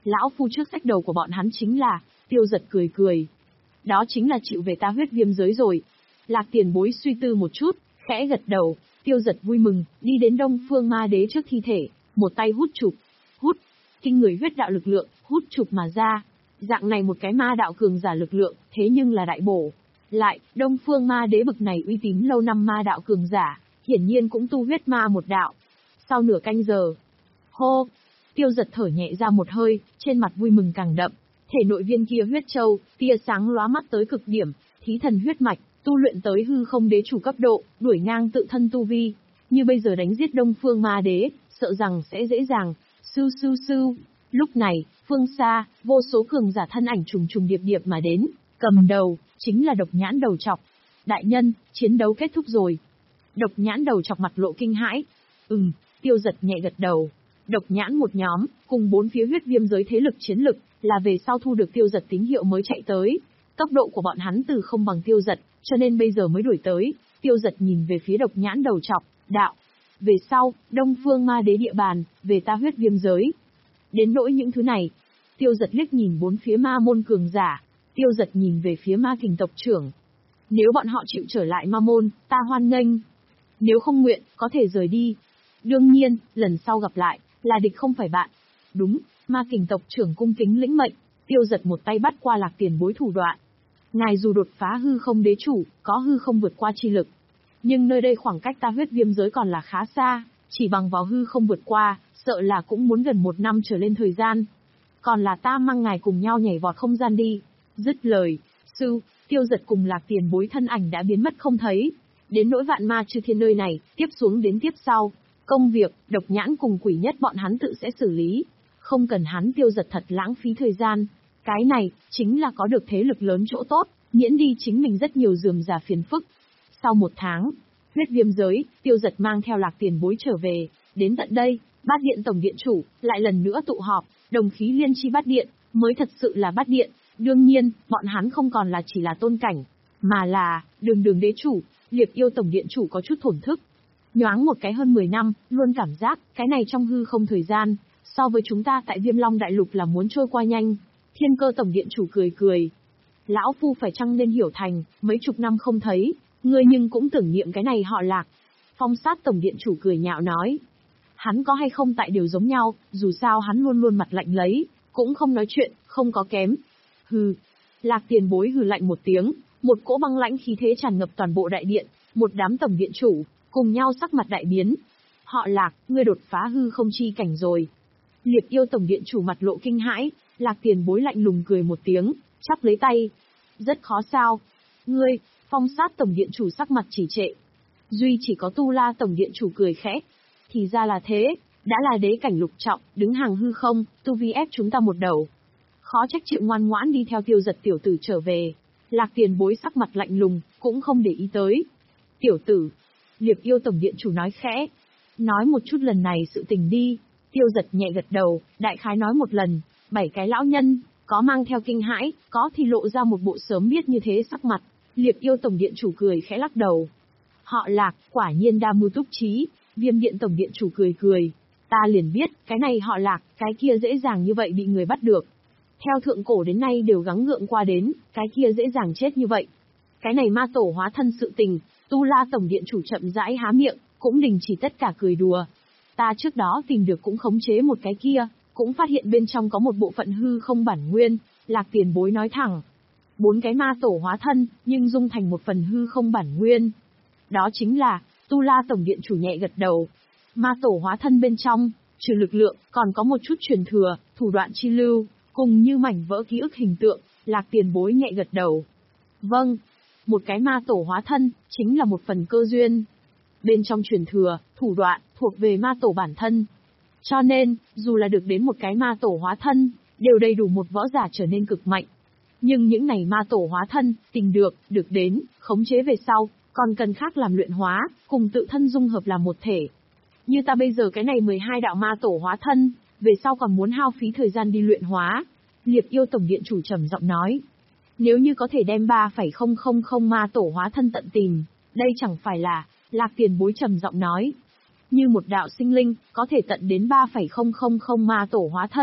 Lão phu trước sách đầu của bọn hắn chính là, Tiêu Giật cười cười. Đó chính là chịu về ta huyết viêm giới rồi. Lạc Tiền Bối suy tư một chút, khẽ gật đầu, Tiêu Giật vui mừng, đi đến Đông Phương Ma Đế trước thi thể, một tay hút chụp, hút, kinh người huyết đạo lực lượng, hút chụp mà ra. Dạng này một cái ma đạo cường giả lực lượng, thế nhưng là đại bổ. Lại, Đông Phương Ma Đế bực này uy tín lâu năm ma đạo cường giả, hiển nhiên cũng tu huyết ma một đạo. Sau nửa canh giờ, hô, Tiêu Giật thở nhẹ ra một hơi, trên mặt vui mừng càng đậm. Thể nội viên kia huyết châu, tia sáng lóa mắt tới cực điểm, thí thần huyết mạch, tu luyện tới hư không đế chủ cấp độ, đuổi ngang tự thân tu vi. Như bây giờ đánh giết Đông Phương Ma Đế, sợ rằng sẽ dễ dàng. Sưu sưu sưu. Lúc này, phương xa, vô số cường giả thân ảnh trùng trùng điệp điệp mà đến, cầm đầu, chính là Độc Nhãn Đầu Trọc. Đại nhân, chiến đấu kết thúc rồi. Độc Nhãn Đầu Trọc mặt lộ kinh hãi. Ừm, Tiêu Giật nhẹ gật đầu. Độc Nhãn một nhóm, cùng bốn phía huyết viêm giới thế lực chiến lực, là về sau thu được Tiêu Giật tín hiệu mới chạy tới. Tốc độ của bọn hắn từ không bằng Tiêu Giật, cho nên bây giờ mới đuổi tới. Tiêu Giật nhìn về phía Độc Nhãn Đầu Trọc, đạo. Về sau, Đông Phương Ma Đế địa bàn, về ta huyết viêm giới. Đến nỗi những thứ này, Tiêu Giật liếc nhìn bốn phía ma môn cường giả, Tiêu Giật nhìn về phía ma kình tộc trưởng. Nếu bọn họ chịu trở lại ma môn, ta hoan nghênh. Nếu không nguyện, có thể rời đi. Đương nhiên, lần sau gặp lại, là địch không phải bạn. Đúng, ma kình tộc trưởng cung kính lĩnh mệnh, Tiêu Giật một tay bắt qua Lạc Tiền Bối thủ đoạn. Ngài dù đột phá hư không đế chủ, có hư không vượt qua chi lực. Nhưng nơi đây khoảng cách ta huyết viêm giới còn là khá xa, chỉ bằng vào hư không vượt qua, sợ là cũng muốn gần một năm trở lên thời gian. Còn là ta mang ngài cùng nhau nhảy vọt không gian đi. Dứt lời, sư, Tiêu Giật cùng Lạc Tiền Bối thân ảnh đã biến mất không thấy. Đến nỗi vạn ma chư thiên nơi này, tiếp xuống đến tiếp sau. Công việc, Độc Nhãn cùng Quỷ Nhất bọn hắn tự sẽ xử lý. Không cần hắn Tiêu Giật thật lãng phí thời gian. Cái này, chính là có được thế lực lớn chỗ tốt, miễn đi chính mình rất nhiều rườm rà phiền phức. Sau một tháng, huyết viêm giới, Tiêu Giật mang theo Lạc Tiền Bối trở về. Đến tận đây, Bát Điện Tổng Điện Chủ, lại lần nữa tụ họp, đồng khí liên chi Bát Điện, mới thật sự là Bát Điện. Đương nhiên, bọn hắn không còn là chỉ là tôn cảnh, mà là, đường đường đế chủ, Liệp Yêu Tổng Điện Chủ có chút thổn thức. Nhoáng một cái hơn mười năm, luôn cảm giác, cái này trong hư không thời gian, so với chúng ta tại Viêm Long Đại Lục là muốn trôi qua nhanh. Thiên Cơ Tổng Điện Chủ cười cười. Lão Phu phải chăng nên hiểu thành, mấy chục năm không thấy, ngươi nhưng cũng tưởng niệm cái này họ Lạc. Phong Sát Tổng Điện Chủ cười nhạo nói. Hắn có hay không tại đều giống nhau, dù sao hắn luôn luôn mặt lạnh lấy, cũng không nói chuyện, không có kém. Hừ. Lạc Tiền Bối hừ lạnh một tiếng, một cỗ băng lãnh khí thế tràn ngập toàn bộ đại điện, một đám tổng điện chủ, cùng nhau sắc mặt đại biến. Họ Lạc, ngươi đột phá hư không chi cảnh rồi. Liệp Yêu Tổng Điện Chủ mặt lộ kinh hãi, Lạc Tiền Bối lạnh lùng cười một tiếng, chắp lấy tay. Rất khó sao. Ngươi, Phong Sát Tổng Điện Chủ sắc mặt chỉ trệ. Duy chỉ có Tu La Tổng Điện Chủ cười khẽ. Thì ra là thế, đã là đế cảnh lục trọng, đứng hàng hư không, tu vi ép chúng ta một đầu. Khó trách chịu ngoan ngoãn đi theo Tiêu Giật tiểu tử trở về. Lạc Tiền Bối sắc mặt lạnh lùng, cũng không để ý tới. Tiểu tử, Liệp Yêu Tổng Điện Chủ nói khẽ. Nói một chút lần này sự tình đi. Tiêu Giật nhẹ gật đầu, đại khái nói một lần, bảy cái lão nhân, có mang theo kinh hãi, có thì lộ ra một bộ sớm biết như thế sắc mặt. Liệp Yêu Tổng Điện Chủ cười khẽ lắc đầu. Họ Lạc, quả nhiên đa mưu túc trí. Viêm Điện Tổng Điện Chủ cười cười. Ta liền biết, cái này họ Lạc, cái kia dễ dàng như vậy bị người bắt được. Theo thượng cổ đến nay đều gắng gượng qua đến, cái kia dễ dàng chết như vậy. Cái này ma tổ hóa thân sự tình, Tu La Tổng Điện Chủ chậm rãi há miệng, cũng đình chỉ tất cả cười đùa. Ta trước đó tìm được cũng khống chế một cái kia, cũng phát hiện bên trong có một bộ phận hư không bản nguyên, Lạc Tiền Bối nói thẳng. Bốn cái ma tổ hóa thân, nhưng dung thành một phần hư không bản nguyên. Đó chính là, Tu La Tổng Điện Chủ nhẹ gật đầu. Ma tổ hóa thân bên trong, trừ lực lượng, còn có một chút truyền thừa, thủ đoạn chi lưu, cùng như mảnh vỡ ký ức hình tượng, Lạc Tiền Bối nhẹ gật đầu. Vâng, một cái ma tổ hóa thân, chính là một phần cơ duyên. Bên trong truyền thừa, thủ đoạn, thuộc về ma tổ bản thân. Cho nên, dù là được đến một cái ma tổ hóa thân, đều đầy đủ một võ giả trở nên cực mạnh. Nhưng những này ma tổ hóa thân, tìm được, được đến, khống chế về sau, còn cần khác làm luyện hóa, cùng tự thân dung hợp làm một thể. Như ta bây giờ cái này mười hai đạo ma tổ hóa thân, về sau còn muốn hao phí thời gian đi luyện hóa. Liệp Yêu Tổng Điện Chủ trầm giọng nói. Nếu như có thể đem ba phẩy không không không ma tổ hóa thân tận tìm, đây chẳng phải là, Lạc Tiền Bối trầm giọng nói. Như một đạo sinh linh, có thể tận đến ba phẩy không không không ma tổ hóa thân,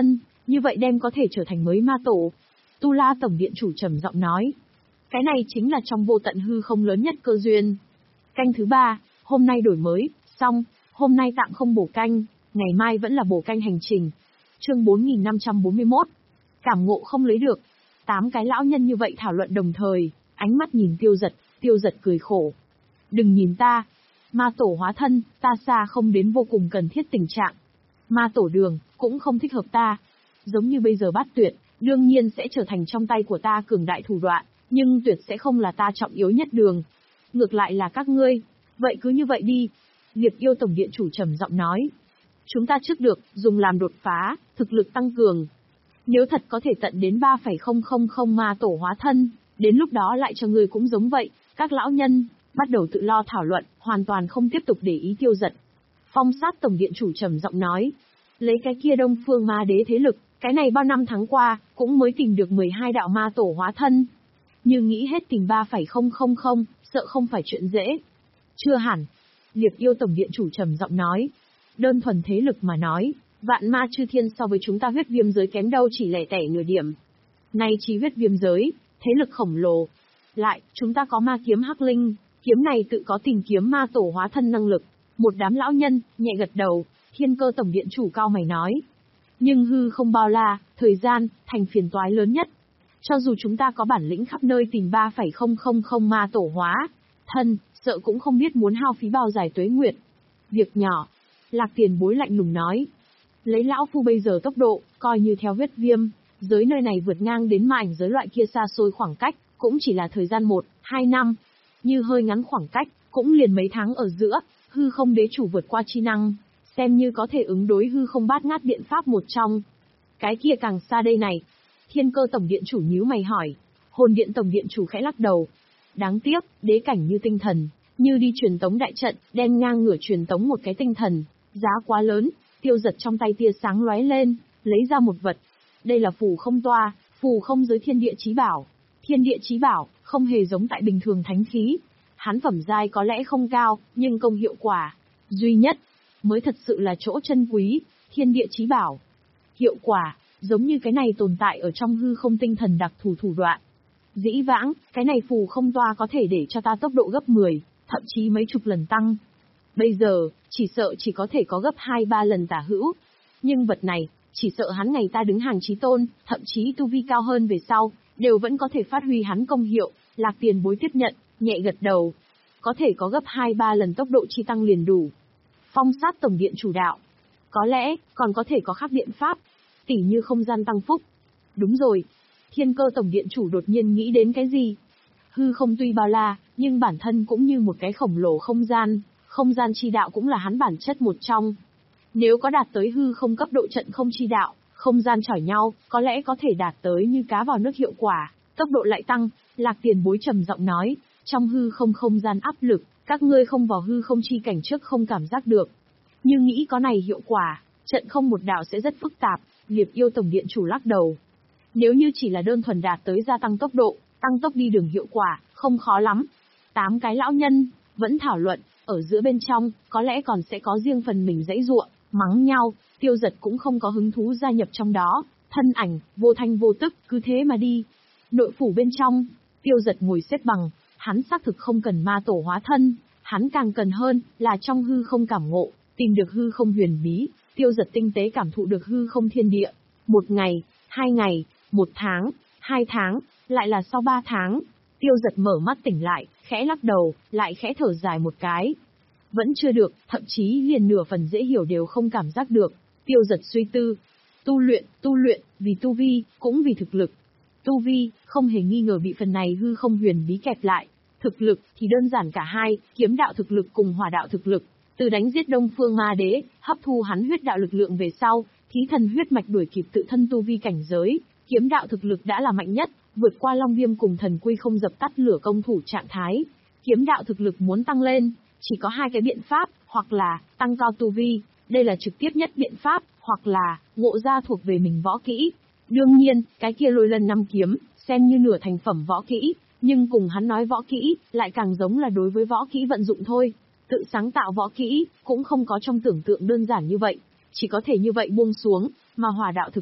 Như vậy đem có thể trở thành mới ma tổ. Tu La Tổng Điện Chủ trầm giọng nói. Cái này chính là trong vô tận hư không lớn nhất cơ duyên. Canh thứ ba, hôm nay đổi mới, xong, hôm nay tạm không bổ canh, ngày mai vẫn là bổ canh hành trình. Chương bốn nghìn năm trăm bốn mươi mốt. Cảm ngộ không lấy được. Tám cái lão nhân như vậy thảo luận đồng thời, ánh mắt nhìn Tiêu Giật, Tiêu Giật cười khổ. Đừng nhìn ta. Ma tổ hóa thân, ta xa không đến vô cùng cần thiết tình trạng. Ma tổ đường, cũng không thích hợp ta. Giống như bây giờ Bát Tuyệt, đương nhiên sẽ trở thành trong tay của ta cường đại thủ đoạn, nhưng tuyệt sẽ không là ta trọng yếu nhất đường. Ngược lại là các ngươi. Vậy cứ như vậy đi. Liệp Yêu Tổng Điện Chủ trầm giọng nói. Chúng ta trước được, dùng làm đột phá, thực lực tăng cường. Nếu thật có thể tận đến ba phẩy không không không ma tổ hóa thân, đến lúc đó lại cho ngươi cũng giống vậy. Các lão nhân bắt đầu tự lo thảo luận, hoàn toàn không tiếp tục để ý Tiêu Giật. Phong Sát Tổng Điện Chủ trầm giọng nói. Lấy cái kia Đông Phương Ma Đế thế lực, cái này bao năm tháng qua, cũng mới tìm được mười hai đạo ma tổ hóa thân. Nhưng nghĩ hết tìm ba phẩy không không không, sợ không phải chuyện dễ. Chưa hẳn. Liệp Yêu Tổng Điện Chủ trầm giọng nói. Đơn thuần thế lực mà nói, vạn ma chư thiên so với chúng ta huyết viêm giới kém đâu chỉ lẻ tẻ nửa điểm. Nay chỉ huyết viêm giới, thế lực khổng lồ. Lại, chúng ta có ma kiếm hắc linh, kiếm này tự có tìm kiếm ma tổ hóa thân năng lực. Một đám lão nhân, nhẹ gật đầu, Thiên Cơ Tổng Điện Chủ cao mày nói. Nhưng hư không bao la, thời gian, thành phiền toái lớn nhất. Cho dù chúng ta có bản lĩnh khắp nơi tìm ba phẩy không không không ma tổ hóa thân, sợ cũng không biết muốn hao phí bao dài tuế nguyệt. Việc nhỏ. Lạc Tiền Bối lạnh lùng nói. Lấy lão phu bây giờ tốc độ, coi như theo huyết viêm, giới nơi này vượt ngang đến ma ảnh giới loại kia xa xôi khoảng cách, cũng chỉ là thời gian một, hai năm. Như hơi ngắn khoảng cách, cũng liền mấy tháng ở giữa, hư không đế chủ vượt qua chi năng, xem như có thể ứng đối hư không bát ngát biện pháp một trong. Cái kia càng xa đây này. Thiên Cơ Tổng Điện Chủ nhíu mày hỏi. Hồn Điện Tổng Điện Chủ khẽ lắc đầu. Đáng tiếc, đế cảnh như tinh thần, như đi truyền tống đại trận, đem ngang ngửa truyền tống một cái tinh thần, giá quá lớn. Tiêu Giật trong tay tia sáng lóe lên, lấy ra một vật. Đây là phù không toa, phù không giới thiên địa chí bảo. Thiên địa chí bảo, không hề giống tại bình thường thánh khí. Hắn phẩm giai có lẽ không cao, nhưng công hiệu quả duy nhất mới thật sự là chỗ chân quý. Thiên địa chí bảo, hiệu quả giống như cái này tồn tại ở trong hư không tinh thần đặc thù thủ đoạn. Dĩ vãng, cái này phù không toa có thể để cho ta tốc độ gấp mười, thậm chí mấy chục lần tăng. Bây giờ, chỉ sợ chỉ có thể có gấp hai ba lần tả hữu. Nhưng vật này, chỉ sợ hắn ngày ta đứng hàng chí tôn, thậm chí tu vi cao hơn về sau, đều vẫn có thể phát huy hắn công hiệu. Lạc Tiền Bối tiếp nhận, nhẹ gật đầu. Có thể có gấp hai ba lần tốc độ chi tăng liền đủ. Phong Sát Tổng Điện Chủ đạo. Có lẽ, còn có thể có khác biện pháp. Tỉ như không gian tăng phúc. Đúng rồi. Thiên Cơ Tổng Điện Chủ đột nhiên nghĩ đến cái gì? Hư không tuy bao la, nhưng bản thân cũng như một cái khổng lồ không gian. Không gian chi đạo cũng là hắn bản chất một trong. Nếu có đạt tới hư không cấp độ trận không chi đạo, không gian chỏi nhau, có lẽ có thể đạt tới như cá vào nước hiệu quả, tốc độ lại tăng. Lạc Tiền Bối trầm giọng nói, trong hư không không gian áp lực, các ngươi không vào hư không chi cảnh trước không cảm giác được. Như nghĩ có này hiệu quả, trận không một đạo sẽ rất phức tạp. Liệp Yêu Tổng Điện Chủ lắc đầu. Nếu như chỉ là đơn thuần đạt tới gia tăng tốc độ, tăng tốc đi đường hiệu quả, không khó lắm. Tám cái lão nhân vẫn thảo luận, ở giữa bên trong, có lẽ còn sẽ có riêng phần mình dãy giụa, mắng nhau. Tiêu Giật cũng không có hứng thú gia nhập trong đó, thân ảnh vô thanh vô tức, cứ thế mà đi. Nội phủ bên trong, Tiêu Giật ngồi xếp bằng, hắn xác thực không cần ma tổ hóa thân, hắn càng cần hơn là trong hư không cảm ngộ, tìm được hư không huyền bí. Tiêu Giật tinh tế cảm thụ được hư không thiên địa. Một ngày, hai ngày, một tháng, hai tháng, lại là sau ba tháng. Tiêu Giật mở mắt tỉnh lại, khẽ lắc đầu, lại khẽ thở dài một cái. Vẫn chưa được, thậm chí liền nửa phần dễ hiểu đều không cảm giác được. Tiêu Giật suy tư. Tu luyện, tu luyện, vì tu vi, cũng vì thực lực. Tu vi, không hề nghi ngờ bị phần này hư không huyền bí kẹp lại. Thực lực, thì đơn giản cả hai, kiếm đạo thực lực cùng hỏa đạo thực lực. Từ đánh giết Đông Phương Ma Đế, hấp thu hắn huyết đạo lực lượng về sau, thí thần huyết mạch đuổi kịp tự thân tu vi cảnh giới, kiếm đạo thực lực đã là mạnh nhất, vượt qua Long Viêm cùng Thần Quy không dập tắt lửa công thủ trạng thái. Kiếm đạo thực lực muốn tăng lên, chỉ có hai cái biện pháp, hoặc là tăng cao tu vi, đây là trực tiếp nhất biện pháp, hoặc là ngộ ra thuộc về mình võ kỹ. Đương nhiên, cái kia Lôi Lân năm kiếm, xem như nửa thành phẩm võ kỹ, nhưng cùng hắn nói võ kỹ, lại càng giống là đối với võ kỹ vận dụng thôi. Tự sáng tạo võ kỹ, cũng không có trong tưởng tượng đơn giản như vậy, chỉ có thể như vậy buông xuống, mà hỏa đạo thực lực,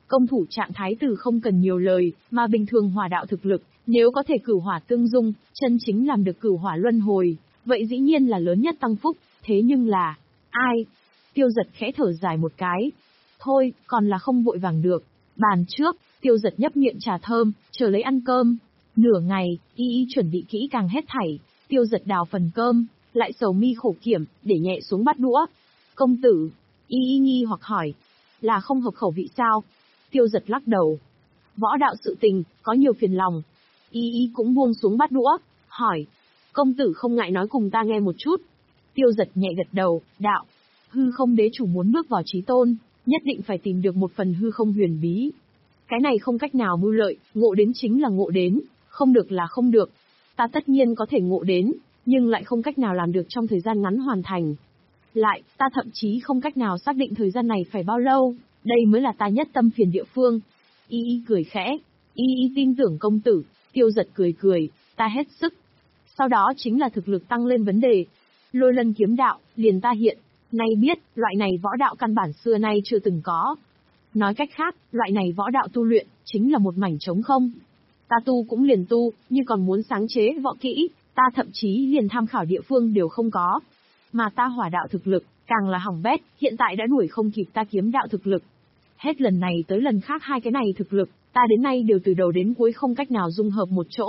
Công thủ trạng thái từ không cần nhiều lời, mà bình thường hỏa đạo thực lực, nếu có thể cửu hỏa tương dung, chân chính làm được cửu hỏa luân hồi, vậy dĩ nhiên là lớn nhất tăng phúc, thế nhưng là... Ai? Tiêu Giật khẽ thở dài một cái. Thôi, còn là không vội vàng được. Bàn trước, Tiêu Giật nhấp miệng trà thơm, chờ lấy ăn cơm. Nửa ngày, y y chuẩn bị kỹ càng hết thảy, Tiêu Giật đào phần cơm, lại sầu mi khổ kiểm, để nhẹ xuống bát đũa. Công tử, y y nghi hoặc hỏi, là không hợp khẩu vị sao? Tiêu Giật lắc đầu. Võ đạo sự tình, có nhiều phiền lòng. Y y cũng buông xuống bát đũa, hỏi, công tử không ngại nói cùng ta nghe một chút. Tiêu Giật nhẹ gật đầu, đạo, hư không đế chủ muốn bước vào chí tôn, nhất định phải tìm được một phần hư không huyền bí. Cái này không cách nào mưu lợi, ngộ đến chính là ngộ đến, không được là không được. Ta tất nhiên có thể ngộ đến, nhưng lại không cách nào làm được trong thời gian ngắn hoàn thành. Lại, ta thậm chí không cách nào xác định thời gian này phải bao lâu, đây mới là ta nhất tâm phiền địa phương. Y y cười khẽ, y y tin tưởng công tử. Tiêu Giật cười cười, ta hết sức. Sau đó chính là thực lực tăng lên vấn đề. Lôi Lân kiếm đạo, liền ta hiện, nay biết, loại này võ đạo căn bản xưa nay chưa từng có. Nói cách khác, loại này võ đạo tu luyện, chính là một mảnh trống không. Ta tu cũng liền tu, nhưng còn muốn sáng chế võ kỹ, ta thậm chí liền tham khảo địa phương đều không có. Mà ta hỏa đạo thực lực, càng là hỏng bét, hiện tại đã đuổi không kịp ta kiếm đạo thực lực. Hết lần này tới lần khác hai cái này thực lực, ta đến nay đều từ đầu đến cuối không cách nào dung hợp một chỗ.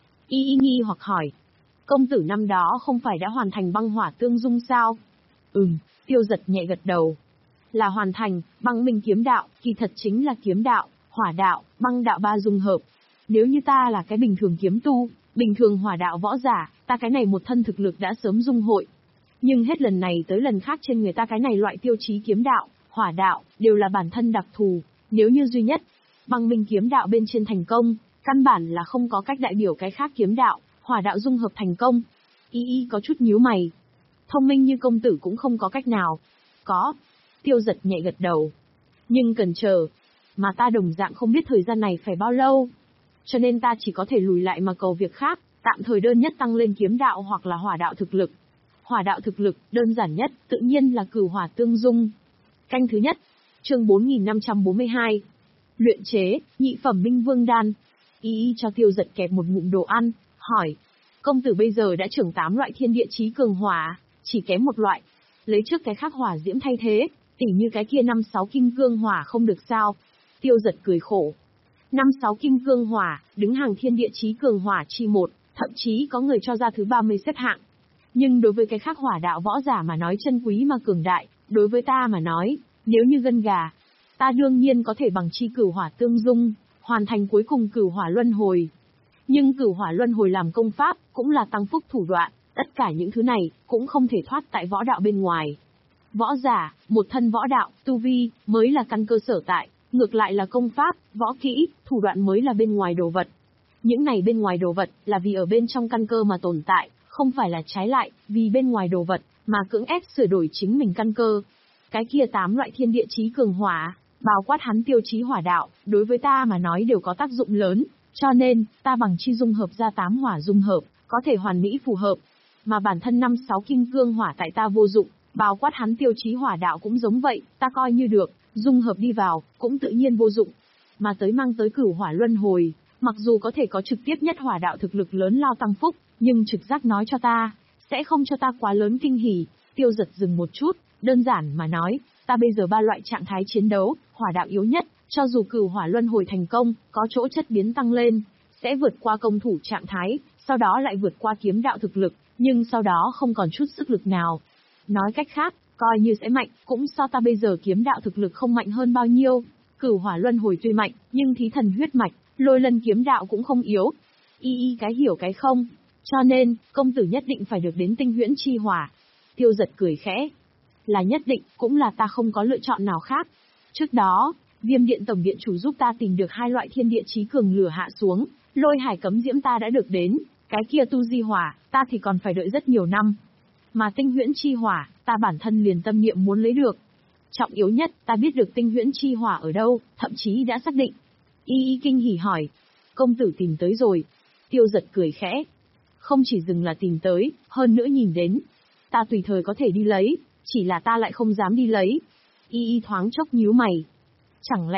Y y nghi hoặc hỏi, công tử năm đó không phải đã hoàn thành băng hỏa tương dung sao? Ừm, Tiêu Giật nhẹ gật đầu. Là hoàn thành, băng minh kiếm đạo, kỳ thật chính là kiếm đạo, hỏa đạo, băng đạo ba dung hợp. Nếu như ta là cái bình thường kiếm tu, bình thường hỏa đạo võ giả, ta cái này một thân thực lực đã sớm dung hội. Nhưng hết lần này tới lần khác trên người ta cái này loại tiêu chí kiếm đạo, hỏa đạo, đều là bản thân đặc thù, nếu như duy nhất, băng minh kiếm đạo bên trên thành công, căn bản là không có cách đại biểu cái khác kiếm đạo, hỏa đạo dung hợp thành công. Y y có chút nhíu mày. Thông minh như công tử cũng không có cách nào. Có. Tiêu Giật nhẹ gật đầu. Nhưng cần chờ. Mà ta đồng dạng không biết thời gian này phải bao lâu. Cho nên ta chỉ có thể lùi lại mà cầu việc khác, tạm thời đơn nhất tăng lên kiếm đạo hoặc là hỏa đạo thực lực. Hỏa đạo thực lực, đơn giản nhất, tự nhiên là cửu hỏa tương dung. Canh thứ nhất. Chương bốn nghìn năm trăm bốn mươi hai. Luyện chế, nhị phẩm minh vương đan. Y y cho Tiêu Giật kẹp một ngụm đồ ăn, hỏi. Công tử bây giờ đã trưởng tám loại thiên địa chí cường hỏa, chỉ kém một loại. Lấy trước cái khác hỏa diễm thay thế, tỉ như cái kia năm sáu kim cương hỏa không được sao? Tiêu Giật cười khổ. Năm sáu kim cương hỏa, đứng hàng thiên địa chí cường hỏa chi một, thậm chí có người cho ra thứ ba mươi xếp hạng. Nhưng đối với cái khác hỏa đạo võ giả mà nói chân quý mà cường đại, đối với ta mà nói, nếu như gân gà, ta đương nhiên có thể bằng chi cửu hỏa tương dung, hoàn thành cuối cùng cửu hỏa luân hồi. Nhưng cửu hỏa luân hồi làm công pháp, cũng là tăng phúc thủ đoạn, tất cả những thứ này, cũng không thể thoát tại võ đạo bên ngoài. Võ giả, một thân võ đạo, tu vi, mới là căn cơ sở tại, ngược lại là công pháp, võ kỹ, thủ đoạn mới là bên ngoài đồ vật. Những này bên ngoài đồ vật, là vì ở bên trong căn cơ mà tồn tại, không phải là trái lại, vì bên ngoài đồ vật, mà cưỡng ép sửa đổi chính mình căn cơ. Cái kia tám loại thiên địa chí cường hỏa, bao quát hắn tiêu chí hỏa đạo, đối với ta mà nói đều có tác dụng lớn, cho nên, ta bằng chi dung hợp ra tám hỏa dung hợp, có thể hoàn mỹ phù hợp. Mà bản thân năm sáu kim cương hỏa tại ta vô dụng, bao quát hắn tiêu chí hỏa đạo cũng giống vậy, ta coi như được, dung hợp đi vào, cũng tự nhiên vô dụng. Mà tới mang tới cửu hỏa luân hồi, mặc dù có thể có trực tiếp nhất hỏa đạo thực lực lớn lao tăng phúc, nhưng trực giác nói cho ta, sẽ không cho ta quá lớn kinh hỉ. Tiêu Giật dừng một chút, đơn giản mà nói, ta bây giờ ba loại trạng thái chiến đấu, hỏa đạo yếu nhất, cho dù cửu hỏa luân hồi thành công, có chỗ chất biến tăng lên, sẽ vượt qua công thủ trạng thái, sau đó lại vượt qua kiếm đạo thực lực, nhưng sau đó không còn chút sức lực nào. Nói cách khác, coi như sẽ mạnh, cũng so ta bây giờ kiếm đạo thực lực không mạnh hơn bao nhiêu. Cửu hỏa luân hồi tuy mạnh, nhưng thí thần huyết mạch, Lôi Lân kiếm đạo cũng không yếu. Y y cái hiểu cái không. Cho nên, công tử nhất định phải được đến tinh huyễn chi hỏa. Tiêu Giật cười khẽ. Là nhất định, cũng là ta không có lựa chọn nào khác. Trước đó, Viêm Điện Tổng Điện chủ giúp ta tìm được hai loại thiên địa chí cường lửa hạ xuống, Lôi Hải cấm diễm ta đã được đến, cái kia tu di hỏa, ta thì còn phải đợi rất nhiều năm. Mà tinh huyễn chi hỏa, ta bản thân liền tâm niệm muốn lấy được. Trọng yếu nhất, ta biết được tinh huyễn chi hỏa ở đâu, thậm chí đã xác định. Y y kinh hỉ hỏi, công tử tìm tới rồi. Tiêu Giật cười khẽ. Không chỉ dừng là tìm tới, hơn nữa nhìn đến. Ta tùy thời có thể đi lấy, chỉ là ta lại không dám đi lấy. Y y thoáng chốc nhíu mày. Chẳng lẽ,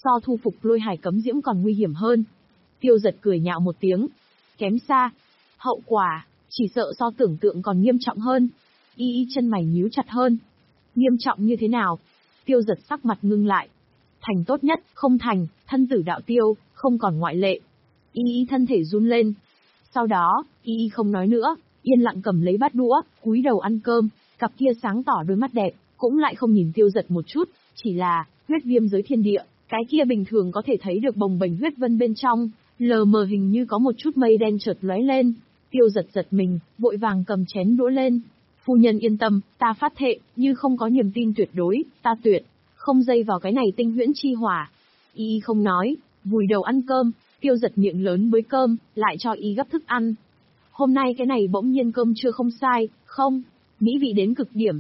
so thu phục lôi hải cấm diễm còn nguy hiểm hơn. Tiêu giật cười nhạo một tiếng. Kém xa. Hậu quả, chỉ sợ so tưởng tượng còn nghiêm trọng hơn. Y y chân mày nhíu chặt hơn. Nghiêm trọng như thế nào? Tiêu giật sắc mặt ngưng lại. Thành tốt nhất, không thành, thân tử đạo tiêu, không còn ngoại lệ. Y y thân thể run lên. Sau đó, Y y không nói nữa, yên lặng cầm lấy bát đũa, cúi đầu ăn cơm, cặp kia sáng tỏ đôi mắt đẹp, cũng lại không nhìn Tiêu giật một chút, chỉ là, huyết viêm giới thiên địa, cái kia bình thường có thể thấy được bồng bềnh huyết vân bên trong, lờ mờ hình như có một chút mây đen chợt lóe lên. Tiêu giật giật mình, vội vàng cầm chén đũa lên. Phu nhân yên tâm, ta phát thệ, như không có niềm tin tuyệt đối, ta tuyệt không dây vào cái này tinh huyễn chi hỏa. Y không nói, vùi đầu ăn cơm. Tiêu giật miệng lớn với cơm, lại cho Y gấp thức ăn. Hôm nay cái này bỗng nhiên cơm chưa không sai, không, mỹ vị đến cực điểm.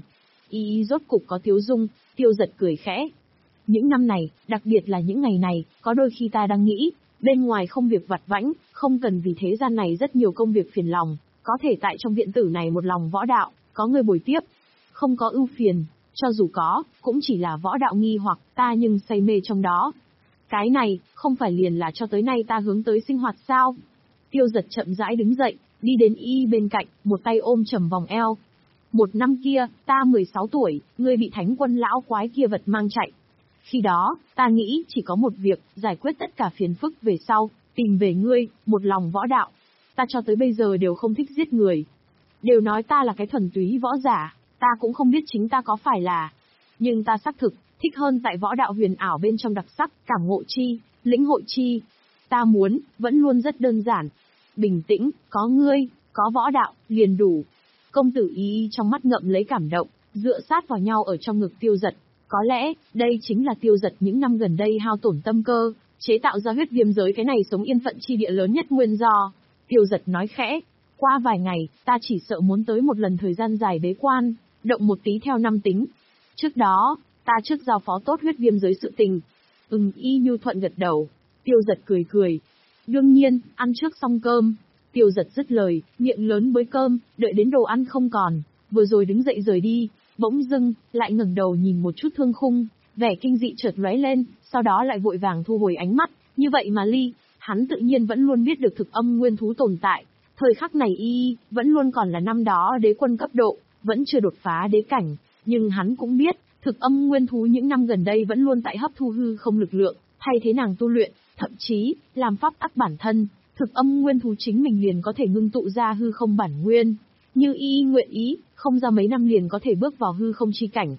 Y rốt cục có tiếu dung, Tiêu giật cười khẽ. Những năm này, đặc biệt là những ngày này, có đôi khi ta đang nghĩ, bên ngoài không việc vặt vãnh, không cần vì thế gian này rất nhiều công việc phiền lòng, có thể tại trong viện tử này một lòng võ đạo, có người bồi tiếp, không có ưu phiền, cho dù có, cũng chỉ là võ đạo nghi hoặc ta nhưng say mê trong đó. Cái này, không phải liền là cho tới nay ta hướng tới sinh hoạt sao? Tiêu giật chậm rãi đứng dậy, đi đến Y bên cạnh, một tay ôm chầm vòng eo. Một năm kia, ta mười sáu tuổi, ngươi bị thánh quân lão quái kia vật mang chạy. Khi đó, ta nghĩ chỉ có một việc, giải quyết tất cả phiền phức về sau, tìm về ngươi, một lòng võ đạo. Ta cho tới bây giờ đều không thích giết người. Đều nói ta là cái thuần túy võ giả, ta cũng không biết chính ta có phải là. Nhưng ta xác thực, thích hơn tại võ đạo huyền ảo bên trong đặc sắc, cảm ngộ chi, lĩnh hội chi. Ta muốn, vẫn luôn rất đơn giản. Bình tĩnh, có ngươi, có võ đạo, liền đủ. Công tử Y trong mắt ngậm lấy cảm động, dựa sát vào nhau ở trong ngực Tiêu giật. Có lẽ, đây chính là Tiêu giật những năm gần đây hao tổn tâm cơ, chế tạo ra huyết viêm giới cái này sống yên phận chi địa lớn nhất nguyên do. Tiêu giật nói khẽ, qua vài ngày, ta chỉ sợ muốn tới một lần thời gian dài bế quan, động một tí theo năm tính. Trước đó, ta trước giao phó tốt huyết viêm giới sự tình. Ừm, Y nhu thuận gật đầu. Tiêu giật cười cười. Đương nhiên, ăn trước xong cơm. Tiêu giật dứt lời, miệng lớn với cơm, đợi đến đồ ăn không còn, vừa rồi đứng dậy rời đi, bỗng dưng, lại ngẩng đầu nhìn một chút Thương Khung, vẻ kinh dị chợt lóe lên, sau đó lại vội vàng thu hồi ánh mắt, như vậy mà Ly, hắn tự nhiên vẫn luôn biết được thực âm nguyên thú tồn tại, thời khắc này Y, vẫn luôn còn là năm đó đế quân cấp độ, vẫn chưa đột phá đế cảnh, nhưng hắn cũng biết, thực âm nguyên thú những năm gần đây vẫn luôn tại hấp thu hư không lực lượng, thay thế nàng tu luyện, thậm chí, làm pháp tắc bản thân, thực âm nguyên thú chính mình liền có thể ngưng tụ ra hư không bản nguyên. Như Y nguyện ý, không ra mấy năm liền có thể bước vào hư không chi cảnh.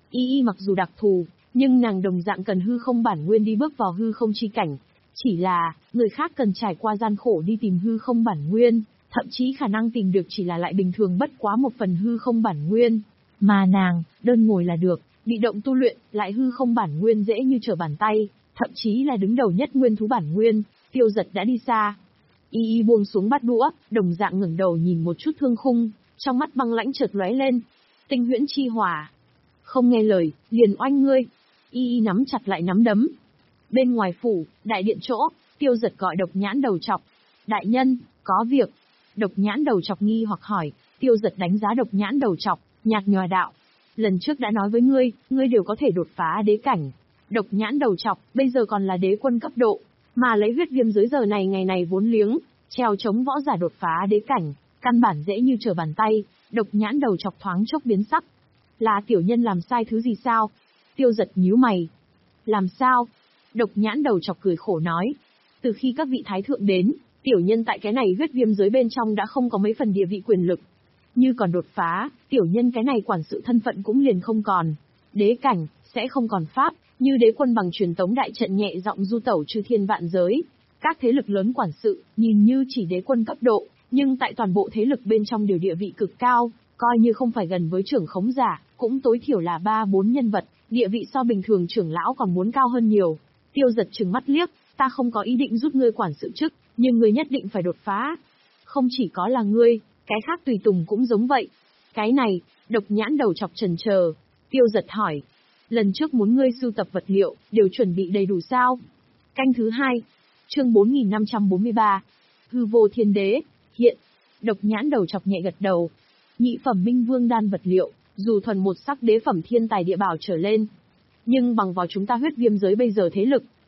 Y mặc dù đặc thù, nhưng nàng đồng dạng cần hư không bản nguyên đi bước vào hư không chi cảnh. Chỉ là, người khác cần trải qua gian khổ đi tìm hư không bản nguyên, thậm chí khả năng tìm được chỉ là lại bình thường bất quá một phần hư không bản nguyên. Mà nàng, đơn ngồi là được, bị động tu luyện, lại hư không bản nguyên dễ như trở bàn tay, thậm chí là đứng đầu nhất nguyên thú bản nguyên. Tiêu giật đã đi xa. Y y buông xuống bát đũa, đồng dạng ngẩng đầu nhìn một chút Thương Khung, trong mắt băng lãnh chợt lóe lên. Tinh huyễn chi hỏa. Không nghe lời, liền oanh ngươi. Y y nắm chặt lại nắm đấm. Bên ngoài phủ, đại điện chỗ, Tiêu giật gọi Độc Nhãn Đầu Chọc. Đại nhân, có việc. Độc Nhãn Đầu Chọc nghi hoặc hỏi. Tiêu giật đánh giá Độc Nhãn Đầu Chọc, nhạt nhòa đạo. Lần trước đã nói với ngươi, ngươi đều có thể đột phá đế cảnh. Độc Nhãn Đầu Chọc, bây giờ còn là đế quân cấp độ. Mà lấy huyết viêm giới giờ này ngày này vốn liếng, treo chống võ giả đột phá đế cảnh, căn bản dễ như trở bàn tay. Độc Nhãn Đầu Chọc thoáng chốc biến sắc. Là tiểu nhân làm sai thứ gì sao? Tiêu giật nhíu mày. Làm sao? Độc Nhãn Đầu Chọc cười khổ nói. Từ khi các vị thái thượng đến, tiểu nhân tại cái này huyết viêm giới bên trong đã không có mấy phần địa vị quyền lực. Như còn đột phá, tiểu nhân cái này quản sự thân phận cũng liền không còn. Đế cảnh, sẽ không còn pháp, như đế quân bằng truyền tống đại trận nhẹ giọng du tẩu chư thiên vạn giới. Các thế lực lớn quản sự, nhìn như chỉ đế quân cấp độ, nhưng tại toàn bộ thế lực bên trong đều địa vị cực cao, coi như không phải gần với trưởng khống giả, cũng tối thiểu là ba bốn nhân vật, địa vị so bình thường trưởng lão còn muốn cao hơn nhiều. Tiêu giật trừng mắt liếc, ta không có ý định rút ngươi quản sự chức, nhưng ngươi nhất định phải đột phá. Không chỉ có là ngươi, cái khác tùy tùng cũng giống vậy. Cái này, Độc Nhãn Đầu Chọc chần chờ. Tiêu giật hỏi, lần trước muốn ngươi sưu tập vật liệu, đều chuẩn bị đầy đủ sao? Canh thứ hai, chương bốn nghìn năm trăm bốn mươi ba, hư vô thiên đế, hiện. Độc Nhãn Đầu Chọc nhẹ gật đầu. Nhị phẩm minh vương đan vật liệu, dù thuần một sắc đế phẩm thiên tài địa bảo trở lên, nhưng bằng vào chúng ta huyết viêm giới bây giờ thế lực,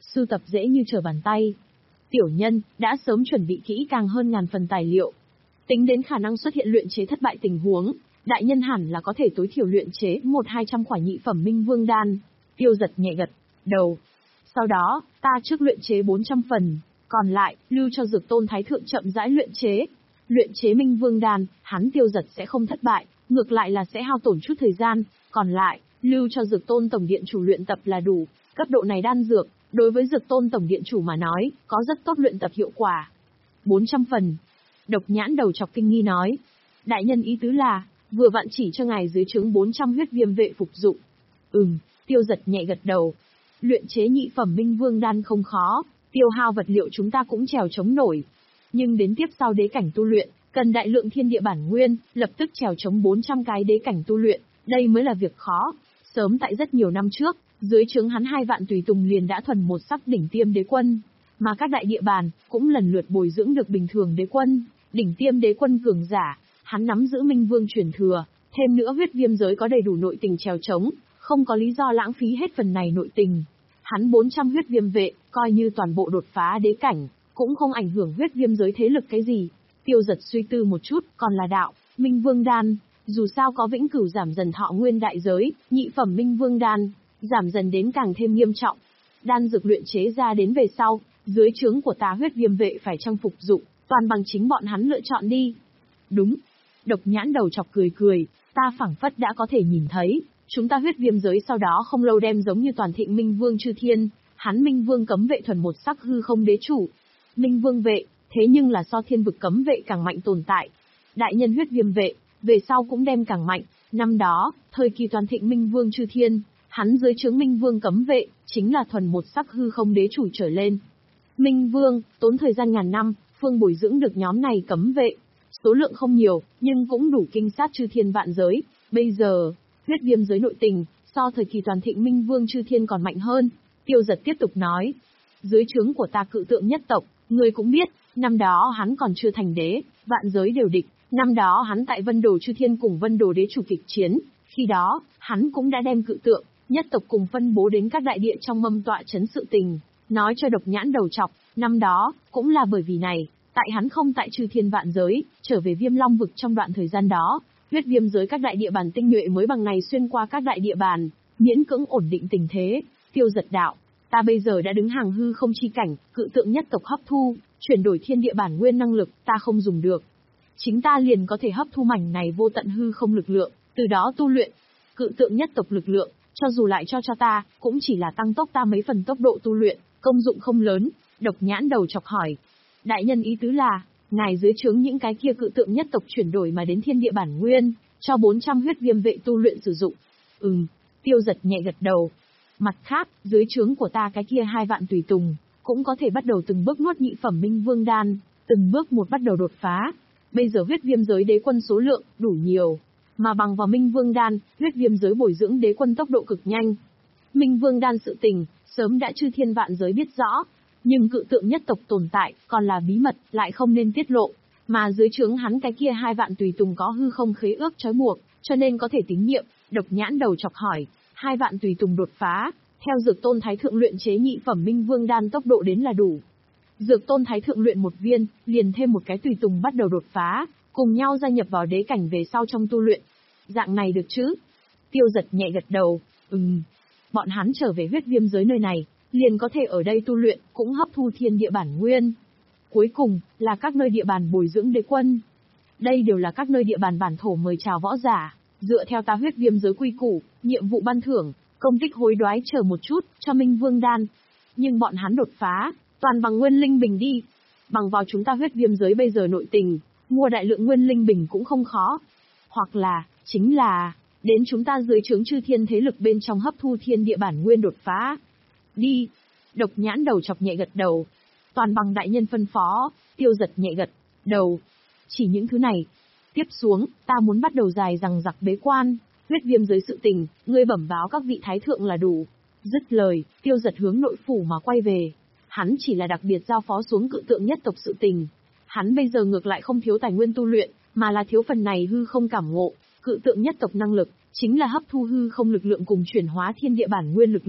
sưu tập dễ như trở bàn tay. Tiểu nhân, đã sớm chuẩn bị kỹ càng hơn ngàn phần tài liệu. Tính đến khả năng xuất hiện luyện chế thất bại tình huống, đại nhân hẳn là có thể tối thiểu luyện chế một hai trăm quả nhị phẩm minh vương đan. Tiêu giật nhẹ gật đầu. Sau đó, ta trước luyện chế bốn trăm phần, còn lại, lưu cho Dược Tôn Thái Thượng chậm rãi luyện chế. Luyện chế minh vương đan, hắn Tiêu giật sẽ không thất bại, ngược lại là sẽ hao tổn chút thời gian, còn lại, lưu cho Dược Tôn Tổng Điện Chủ luyện tập là đủ. Cấp độ này đan dược, đối với Dược Tôn Tổng Điện Chủ mà nói, có rất tốt luyện tập hiệu quả. bốn trăm phần. Độc Nhãn đầu chọc kinh nghi nói. Đại nhân ý tứ là, vừa vặn chỉ cho ngài dưới trướng bốn trăm huyết viêm vệ phục dụng. Ừm, Tiêu giật nhẹ gật đầu. Luyện chế nhị phẩm minh vương đan không khó, tiêu hao vật liệu chúng ta cũng trèo chống nổi. Nhưng đến tiếp sau đế cảnh tu luyện, cần đại lượng thiên địa bản nguyên, lập tức trèo chống bốn trăm cái đế cảnh tu luyện, đây mới là việc khó. Sớm tại rất nhiều năm trước, dưới trướng hắn hai vạn tùy tùng liền đã thuần một sắc đỉnh tiêm đế quân, mà các đại địa bàn cũng lần lượt bồi dưỡng được bình thường đế quân, đỉnh tiêm đế quân cường giả, hắn nắm giữ minh vương truyền thừa, thêm nữa huyết viêm giới có đầy đủ nội tình trèo chống, không có lý do lãng phí hết phần này nội tình. Hắn bốn trăm huyết viêm vệ, coi như toàn bộ đột phá đế cảnh, cũng không ảnh hưởng huyết viêm giới thế lực cái gì. Tiêu giật suy tư một chút, còn là đạo, minh vương đan, dù sao có vĩnh cửu giảm dần thọ nguyên đại giới, nhị phẩm minh vương đan, giảm dần đến càng thêm nghiêm trọng. Đan dược luyện chế ra đến về sau, dưới trướng của ta huyết viêm vệ phải trang phục dụng, toàn bằng chính bọn hắn lựa chọn đi. Đúng. Độc Nhãn đầu chọc cười cười, ta phảng phất đã có thể nhìn thấy, chúng ta huyết viêm giới sau đó không lâu đem giống như toàn thịnh minh vương chư thiên, hắn minh vương cấm vệ thuần một sắc hư không đế chủ. Minh vương vệ, thế nhưng là so thiên vực cấm vệ càng mạnh tồn tại. Đại nhân huyết viêm vệ, về sau cũng đem càng mạnh, năm đó, thời kỳ toàn thịnh minh vương chư thiên, hắn dưới trướng minh vương cấm vệ, chính là thuần một sắc hư không đế chủ trở lên. Minh vương, tốn thời gian ngàn năm, phương bồi dưỡng được nhóm này cấm vệ. Số lượng không nhiều, nhưng cũng đủ kinh sát chư thiên vạn giới. Bây giờ, huyết viêm giới nội tình, so thời kỳ toàn thịnh minh vương chư thiên còn mạnh hơn. Tiêu giật tiếp tục nói. Dưới trướng của ta cự tượng nhất tộc, người cũng biết, năm đó hắn còn chưa thành đế, vạn giới đều địch. Năm đó hắn tại Vân Đồ chư thiên cùng Vân Đồ đế chủ kịch chiến. Khi đó, hắn cũng đã đem cự tượng nhất tộc cùng phân bố đến các đại địa trong mâm tọa chấn sự tình. Nói cho Độc Nhãn đầu chọc, năm đó, cũng là bởi vì này, tại hắn không tại chư thiên vạn giới, trở về Viêm Long vực trong đoạn thời gian đó, huyết viêm giới các đại địa bàn tinh nhuệ mới bằng này xuyên qua các đại địa bàn, miễn cưỡng ổn định tình thế. Tiêu giật đạo, ta bây giờ đã đứng hàng hư không chi cảnh, cự tượng nhất tộc hấp thu, chuyển đổi thiên địa bản nguyên năng lực, ta không dùng được. Chính ta liền có thể hấp thu mảnh này vô tận hư không lực lượng, từ đó tu luyện. Cự tượng nhất tộc lực lượng, cho dù lại cho cho ta, cũng chỉ là tăng tốc ta mấy phần tốc độ tu luyện, công dụng không lớn. Độc Nhãn đầu chọc hỏi. Đại nhân ý tứ là, ngài dưới trướng những cái kia cự tượng nhất tộc chuyển đổi mà đến thiên địa bản nguyên, cho bốn trăm huyết viêm vệ tu luyện sử dụng. Ừm, Tiêu giật nhẹ gật đầu. Mặt khác, dưới trướng của ta cái kia hai vạn tùy tùng, cũng có thể bắt đầu từng bước nuốt nhị phẩm minh vương đan, từng bước một bắt đầu đột phá. Bây giờ huyết viêm giới đế quân số lượng đủ nhiều, mà bằng vào minh vương đan, huyết viêm giới bồi dưỡng đế quân tốc độ cực nhanh. Minh vương đan sự tình, sớm đã chư thiên vạn giới biết rõ, nhưng cự tượng nhất tộc tồn tại, còn là bí mật, lại không nên tiết lộ, mà dưới trướng hắn cái kia hai vạn tùy tùng có hư không khế ước trói buộc, cho nên có thể tín nhiệm. Độc Nhãn đầu chọc hỏi, hai vạn tùy tùng đột phá, theo Dược Tôn Thái Thượng luyện chế nhị phẩm minh vương đan tốc độ đến là đủ. Dược Tôn Thái Thượng luyện một viên, liền thêm một cái tùy tùng bắt đầu đột phá, cùng nhau gia nhập vào đế cảnh về sau trong tu luyện. Dạng này được chứ? Tiêu giật nhẹ gật đầu, ừm. Bọn hắn trở về huyết viêm giới nơi này, liền có thể ở đây tu luyện, cũng hấp thu thiên địa bản nguyên. Cuối cùng, là các nơi địa bàn bồi dưỡng đế quân. Đây đều là các nơi địa bàn bản thổ mời chào võ giả, dựa theo ta huyết viêm giới quy củ, nhiệm vụ ban thưởng, công tích hối đoái chờ một chút, cho Minh Vương Đan. Nhưng bọn hắn đột phá, toàn bằng nguyên linh bình đi. Bằng vào chúng ta huyết viêm giới bây giờ nội tình, mua đại lượng nguyên linh bình cũng không khó. Hoặc là, chính là, đến chúng ta dưới trướng chư thiên thế lực bên trong hấp thu thiên địa bản nguyên đột phá. Đi. Độc Nhãn đầu chọc nhẹ gật đầu. Toàn bằng đại nhân phân phó, Tiêu giật nhẹ gật đầu. Chỉ những thứ này. Tiếp xuống, ta muốn bắt đầu dài rằng giặc bế quan, huyết viêm giới sự tình, ngươi bẩm báo các vị thái thượng là đủ. Dứt lời, Tiêu giật hướng nội phủ mà quay về. Hắn chỉ là đặc biệt giao phó xuống cự tượng nhất tộc sự tình. Hắn bây giờ ngược lại không thiếu tài nguyên tu luyện, mà là thiếu phần này hư không cảm ngộ. Cự tượng nhất tộc năng lực, chính là hấp thu hư không lực lượng cùng chuyển hóa thiên địa bản nguyên lực lượng,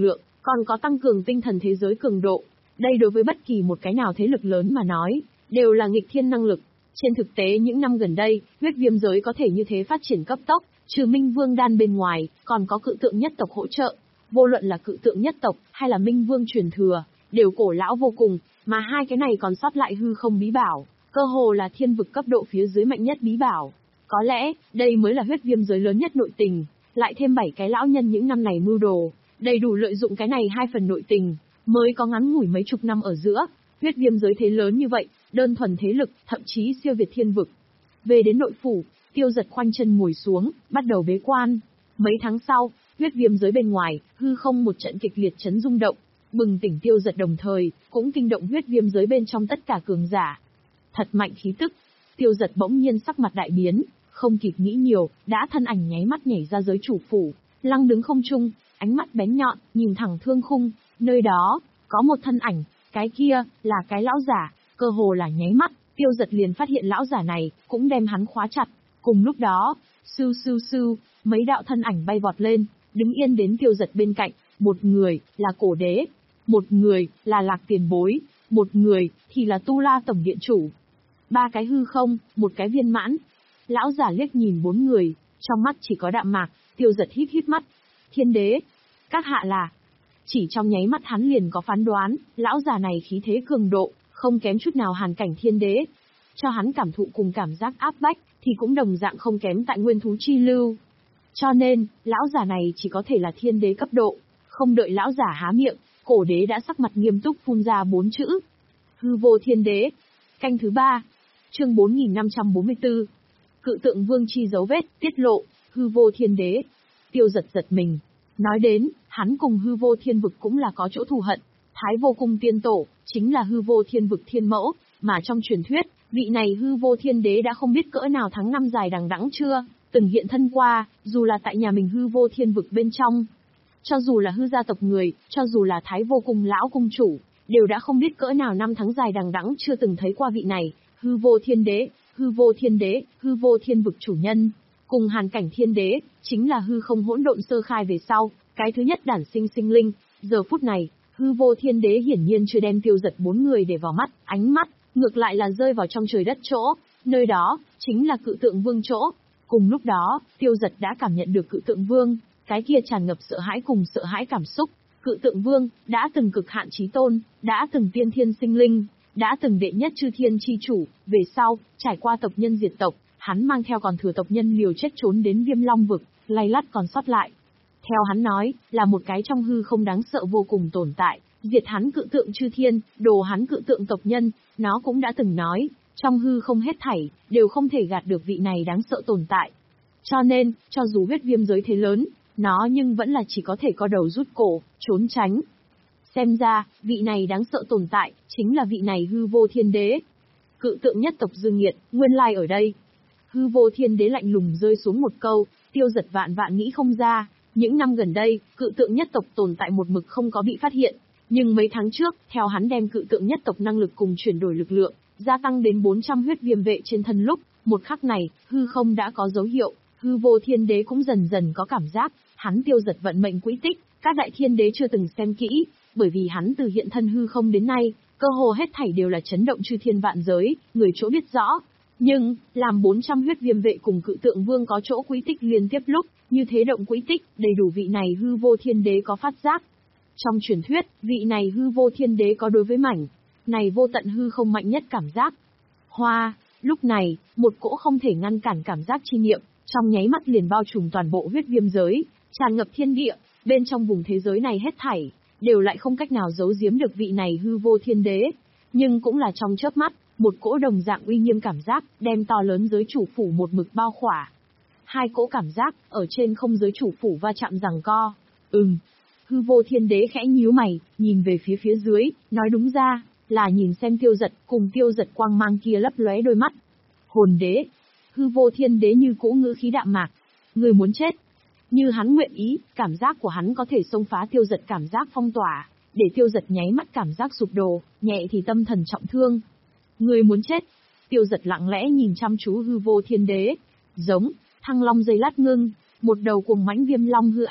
còn có tăng cường tinh thần thế giới cường độ. Đây đối với bất kỳ một cái nào thế lực lớn mà nói, đều là nghịch thiên năng lực. Trên thực tế những năm gần đây, huyết viêm giới có thể như thế phát triển cấp tốc, trừ Minh Vương đan bên ngoài, còn có cự tượng nhất tộc hỗ trợ. Vô luận là cự tượng nhất tộc, hay là Minh Vương truyền thừa, đều cổ lão vô cùng, mà hai cái này còn sót lại hư không bí bảo, cơ hồ là thiên vực cấp độ phía dưới mạnh nhất bí bảo. Có lẽ, đây mới là huyết viêm giới lớn nhất nội tình, lại thêm bảy cái lão nhân những năm này mưu đồ, đầy đủ lợi dụng cái này hai phần nội tình, mới có ngắn ngủi mấy chục năm ở giữa, huyết viêm giới thế lớn như vậy, đơn thuần thế lực, thậm chí siêu việt thiên vực. Về đến nội phủ, Tiêu Dật khoanh chân ngồi xuống, bắt đầu bế quan. Mấy tháng sau, huyết viêm giới bên ngoài, hư không một trận kịch liệt chấn rung động, bừng tỉnh Tiêu Dật đồng thời, cũng kinh động huyết viêm giới bên trong tất cả cường giả. Thật mạnh khí tức, Tiêu Dật bỗng nhiên sắc mặt đại biến, không kịp nghĩ nhiều, đã thân ảnh nháy mắt nhảy ra giới chủ phủ, lăng đứng không trung, ánh mắt bén nhọn, nhìn thẳng thương khung, nơi đó, có một thân ảnh, cái kia, là cái lão giả, cơ hồ là nháy mắt, Tiêu Dật liền phát hiện lão giả này, cũng đem hắn khóa chặt. Cùng lúc đó, sưu sưu sưu, mấy đạo thân ảnh bay vọt lên, đứng yên đến Tiêu Dật bên cạnh, một người, là cổ đế, một người, là lạc tiền bối, một người, thì là Tu La tổng điện chủ. Ba cái hư không, một cái viên mãn. Lão giả liếc nhìn bốn người, trong mắt chỉ có đạm mạc, Tiêu Dật híp híp mắt. Thiên đế, các hạ là... Chỉ trong nháy mắt hắn liền có phán đoán, lão già này khí thế cường độ, không kém chút nào hàn cảnh thiên đế. Cho hắn cảm thụ cùng cảm giác áp bách, thì cũng đồng dạng không kém tại nguyên thú chi lưu. Cho nên, lão già này chỉ có thể là thiên đế cấp độ. Không đợi lão giả há miệng, cổ đế đã sắc mặt nghiêm túc phun ra bốn chữ. Hư vô thiên đế. Canh thứ ba. Chương bốn nghìn năm trăm bốn mươi tư. Cự tượng vương chi dấu vết, tiết lộ, hư vô thiên đế. Tiêu Dật giật mình. Nói đến, hắn cùng hư vô thiên vực cũng là có chỗ thù hận. Thái vô cung tiên tổ, chính là hư vô thiên vực thiên mẫu, mà trong truyền thuyết, vị này hư vô thiên đế đã không biết cỡ nào tháng năm dài đằng đẵng chưa, từng hiện thân qua, dù là tại nhà mình hư vô thiên vực bên trong. Cho dù là hư gia tộc người, cho dù là thái vô cung lão cung chủ, đều đã không biết cỡ nào năm tháng dài đằng đẵng chưa từng thấy qua vị này, hư vô thiên đế, hư vô thiên đế, hư vô thiên vực chủ nhân. Cùng hàn cảnh thiên đế, chính là hư không hỗn độn sơ khai về sau, cái thứ nhất đản sinh sinh linh. Giờ phút này, hư vô thiên đế hiển nhiên chưa đem Tiêu Dật bốn người để vào mắt, ánh mắt, ngược lại là rơi vào trong trời đất chỗ, nơi đó, chính là cự tượng vương chỗ. Cùng lúc đó, Tiêu Dật đã cảm nhận được cự tượng vương, cái kia tràn ngập sợ hãi cùng sợ hãi cảm xúc. Cự tượng vương, đã từng cực hạn chí tôn, đã từng tiên thiên sinh linh, đã từng đệ nhất chư thiên chi chủ, về sau, trải qua tộc nhân diệt tộc, hắn mang theo còn thừa tộc nhân liều chết trốn đến Viêm Long vực, lay lắt còn sót lại. Theo hắn nói, là một cái trong hư không đáng sợ vô cùng tồn tại, diệt hắn cự tượng chư thiên, đồ hắn cự tượng tộc nhân, nó cũng đã từng nói, trong hư không hết thảy, đều không thể gạt được vị này đáng sợ tồn tại. Cho nên, cho dù huyết viêm giới thế lớn, nó nhưng vẫn là chỉ có thể co đầu rút cổ, trốn tránh. Xem ra, vị này đáng sợ tồn tại, chính là vị này hư vô thiên đế. Cự tượng nhất tộc Dương Nghiệt, nguyên lai ở đây. Hư vô thiên đế lạnh lùng rơi xuống một câu, Tiêu Dật vạn vạn nghĩ không ra. Những năm gần đây, cự tượng nhất tộc tồn tại một mực không có bị phát hiện. Nhưng mấy tháng trước, theo hắn đem cự tượng nhất tộc năng lực cùng chuyển đổi lực lượng, gia tăng đến bốn trăm huyết viêm vệ trên thân lúc, một khắc này, hư không đã có dấu hiệu, hư vô thiên đế cũng dần dần có cảm giác, hắn Tiêu Dật vận mệnh quỹ tích, các đại thiên đế chưa từng xem kỹ, bởi vì hắn từ hiện thân hư không đến nay, cơ hồ hết thảy đều là chấn động chư thiên vạn giới, người chỗ biết rõ. Nhưng, làm bốn trăm huyết viêm vệ cùng cự tượng vương có chỗ quỹ tích liên tiếp lúc, như thế động quỹ tích, đầy đủ vị này hư vô thiên đế có phát giác. Trong truyền thuyết, vị này hư vô thiên đế có đối với mảnh này vô tận hư không mạnh nhất cảm giác. Hoa, lúc này, một cỗ không thể ngăn cản cảm giác chi niệm, trong nháy mắt liền bao trùm toàn bộ huyết viêm giới, tràn ngập thiên địa, bên trong vùng thế giới này hết thảy, đều lại không cách nào giấu giếm được vị này hư vô thiên đế. Nhưng cũng là trong chớp mắt, một cỗ đồng dạng uy nghiêm cảm giác, đem to lớn giới chủ phủ một mực bao khỏa. Hai cỗ cảm giác, ở trên không giới chủ phủ va chạm giằng co. Ừm. Hư vô thiên đế khẽ nhíu mày, nhìn về phía phía dưới, nói đúng ra, là nhìn xem Tiêu Dật, cùng Tiêu Dật quang mang kia lấp lóe đôi mắt. Hồn đế. Hư vô thiên đế như cũ ngữ khí đạm mạc. Người muốn chết. Như hắn nguyện ý, cảm giác của hắn có thể xông phá Tiêu Dật cảm giác phong tỏa, để Tiêu Dật nháy mắt cảm giác sụp đổ, nhẹ thì tâm thần trọng thương. Người muốn chết. Tiêu Dật lặng lẽ nhìn chăm chú hư vô thiên đế. Giống, thăng long dây lát ngưng, một đầu cùng mãnh viêm long hư ảnh,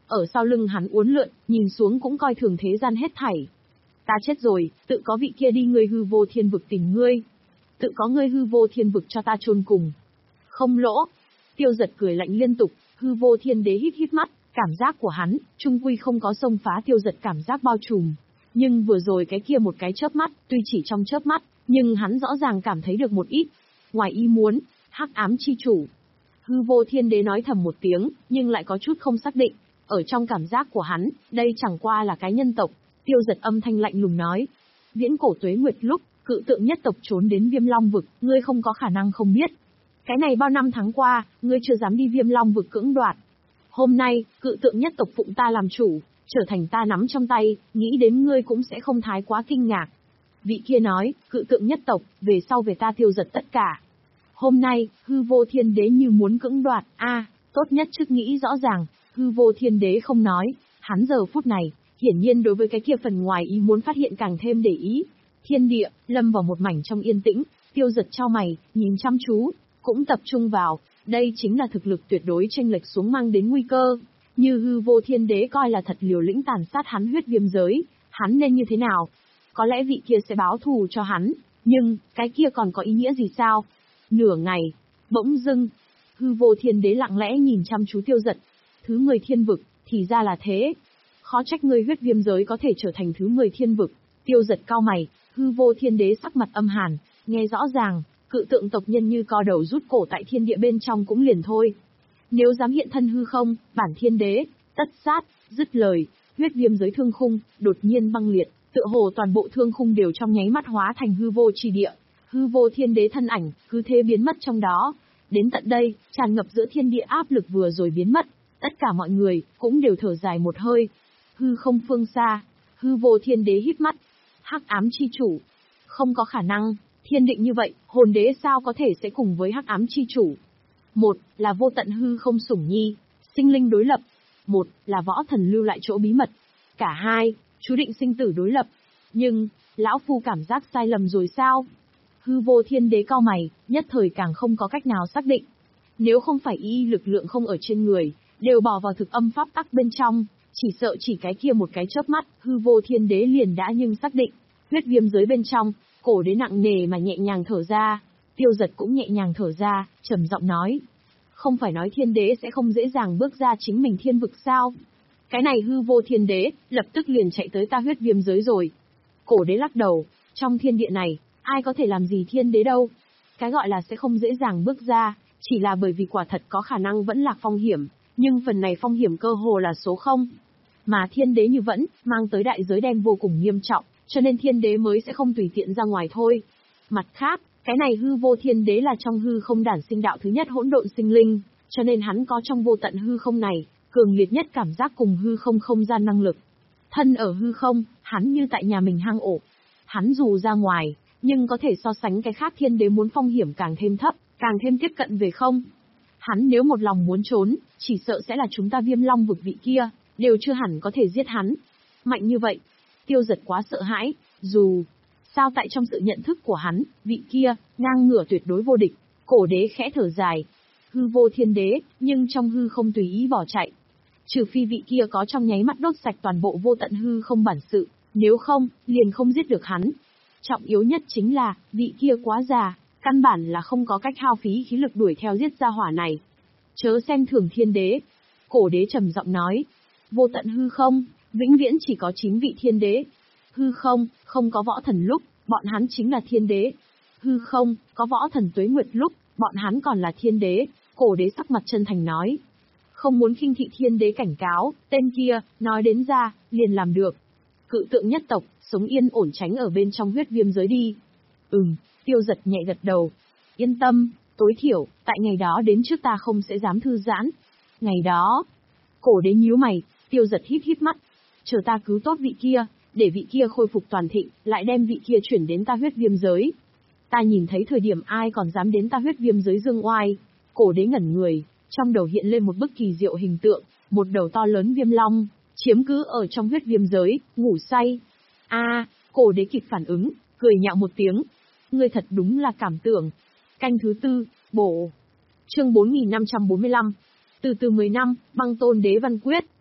ở sau lưng hắn uốn lượn, nhìn xuống cũng coi thường thế gian hết thảy. Ta chết rồi, tự có vị kia đi ngươi hư vô thiên vực tìm ngươi. Tự có ngươi hư vô thiên vực cho ta chôn cùng. Không lỗ. Tiêu Giật cười lạnh liên tục, hư vô thiên đế hít hít mắt, cảm giác của hắn, trung quy không có xông phá Tiêu Giật cảm giác bao trùm. Nhưng vừa rồi cái kia một cái chớp mắt, tuy chỉ trong chớp mắt, nhưng hắn rõ ràng cảm thấy được một ít. Ngoài ý muốn, hắc ám chi chủ. Hư vô thiên đế nói thầm một tiếng, nhưng lại có chút không xác định. Ở trong cảm giác của hắn, đây chẳng qua là cái nhân tộc. Tiêu Giật âm thanh lạnh lùng nói. Viễn cổ tuế nguyệt lúc, cự tượng nhất tộc trốn đến Viêm Long vực, ngươi không có khả năng không biết. Cái này bao năm tháng qua, ngươi chưa dám đi Viêm Long vực cưỡng đoạt. Hôm nay, cự tượng nhất tộc phụng ta làm chủ, trở thành ta nắm trong tay, nghĩ đến ngươi cũng sẽ không thái quá kinh ngạc. Vị kia nói, cự tượng nhất tộc, về sau về ta Tiêu Giật tất cả. Hôm nay, hư vô thiên đế như muốn cưỡng đoạt, a, tốt nhất trước nghĩ rõ ràng, hư vô thiên đế không nói, hắn giờ phút này, hiển nhiên đối với cái kia phần ngoài ý muốn phát hiện càng thêm để ý. Thiên địa, lâm vào một mảnh trong yên tĩnh, Tiêu Giật chau mày, nhìn chăm chú, cũng tập trung vào, đây chính là thực lực tuyệt đối chênh lệch xuống mang đến nguy cơ. Như hư vô thiên đế coi là thật liều lĩnh tàn sát hắn huyết viêm giới, hắn nên như thế nào? Có lẽ vị kia sẽ báo thù cho hắn, nhưng, cái kia còn có ý nghĩa gì sao? Nửa ngày, bỗng dưng, hư vô thiên đế lặng lẽ nhìn chăm chú Tiêu Giật. Thứ mười thiên vực, thì ra là thế. Khó trách ngươi huyết viêm giới có thể trở thành thứ mười thiên vực. Tiêu Giật cau mày, hư vô thiên đế sắc mặt âm hàn, nghe rõ ràng, cự tượng tộc nhân như co đầu rút cổ tại thiên địa bên trong cũng liền thôi. Nếu dám hiện thân hư không, bản thiên đế, tất sát, dứt lời, huyết viêm giới thương khung, đột nhiên băng liệt, tựa hồ toàn bộ thương khung đều trong nháy mắt hóa thành hư vô trì địa. Hư vô thiên đế thân ảnh, cứ thế biến mất trong đó. Đến tận đây, tràn ngập giữa thiên địa áp lực vừa rồi biến mất, tất cả mọi người, cũng đều thở dài một hơi. Hư không phương xa, hư vô thiên đế híp mắt. Hắc ám chi chủ. Không có khả năng, thiên định như vậy, hồn đế sao có thể sẽ cùng với hắc ám chi chủ. Một, là vô tận hư không sủng nhi, sinh linh đối lập. Một, là võ thần lưu lại chỗ bí mật. Cả hai, chú định sinh tử đối lập. Nhưng, lão phu cảm giác sai lầm rồi sao? Hư vô thiên đế cau mày, nhất thời càng không có cách nào xác định. Nếu không phải y lực lượng không ở trên người, đều bỏ vào thực âm pháp tắc bên trong, chỉ sợ chỉ cái kia một cái chớp mắt, hư vô thiên đế liền đã nhưng xác định. Huyết viêm giới bên trong, cổ đế nặng nề mà nhẹ nhàng thở ra. Tiêu Giật cũng nhẹ nhàng thở ra, trầm giọng nói. Không phải nói thiên đế sẽ không dễ dàng bước ra chính mình thiên vực sao? Cái này hư vô thiên đế, lập tức liền chạy tới ta huyết viêm giới rồi. Cổ đế lắc đầu, trong thiên địa này, ai có thể làm gì thiên đế đâu? Cái gọi là sẽ không dễ dàng bước ra, chỉ là bởi vì quả thật có khả năng vẫn lạc phong hiểm, nhưng phần này phong hiểm cơ hồ là số không. Mà thiên đế như vẫn, mang tới đại giới đen vô cùng nghiêm trọng, cho nên thiên đế mới sẽ không tùy tiện ra ngoài thôi. Mặt khác, cái này hư vô thiên đế là trong hư không đản sinh đạo thứ nhất hỗn độn sinh linh, cho nên hắn có trong vô tận hư không này, cường liệt nhất cảm giác cùng hư không không gian năng lực. Thân ở hư không, hắn như tại nhà mình hang ổ. Hắn dù ra ngoài, nhưng có thể so sánh cái khác thiên đế muốn phong hiểm càng thêm thấp, càng thêm tiếp cận về không. Hắn nếu một lòng muốn trốn, chỉ sợ sẽ là chúng ta Viêm Long vực vị kia, đều chưa hẳn có thể giết hắn. Mạnh như vậy, Tiêu Giật quá sợ hãi, dù sao tại trong sự nhận thức của hắn, vị kia, ngang ngửa tuyệt đối vô địch. Cổ đế khẽ thở dài, hư vô thiên đế, nhưng trong hư không tùy ý bỏ chạy. Trừ phi vị kia có trong nháy mắt đốt sạch toàn bộ vô tận hư không bản sự, nếu không, liền không giết được hắn. Trọng yếu nhất chính là, vị kia quá già, căn bản là không có cách hao phí khí lực đuổi theo giết ra hỏa này. Chớ xem thường thiên đế. Cổ đế trầm giọng nói, vô tận hư không, vĩnh viễn chỉ có chín vị thiên đế. Hư không, không có võ thần lúc, bọn hắn chính là thiên đế. Hư không, có võ thần tuế nguyệt lúc, bọn hắn còn là thiên đế. Cổ đế sắc mặt chân thành nói. Không muốn khinh thị thiên đế cảnh cáo, tên kia, nói đến ra, liền làm được. Cự tượng nhất tộc, sống yên ổn tránh ở bên trong huyết viêm giới đi. Ừm, Tiêu Giật nhẹ gật đầu. Yên tâm, tối thiểu, tại ngày đó đến trước ta không sẽ dám thư giãn. Ngày đó, cổ đế nhíu mày, Tiêu Giật híp híp mắt. Chờ ta cứu tốt vị kia, để vị kia khôi phục toàn thịnh, lại đem vị kia chuyển đến ta huyết viêm giới. Ta nhìn thấy thời điểm ai còn dám đến ta huyết viêm giới dương oai. Cổ đế ngẩn người, trong đầu hiện lên một bức kỳ diệu hình tượng, một đầu to lớn viêm long, chiếm cứ ở trong huyết viêm giới, ngủ say. A, à, cổ đế kịp phản ứng, cười nhạo một tiếng. Ngươi thật đúng là cảm tưởng. Canh thứ tư, bổ. Chương bốn nghìn năm trăm bốn mươi lăm. Từ từ mười năm, băng tôn đế văn quyết.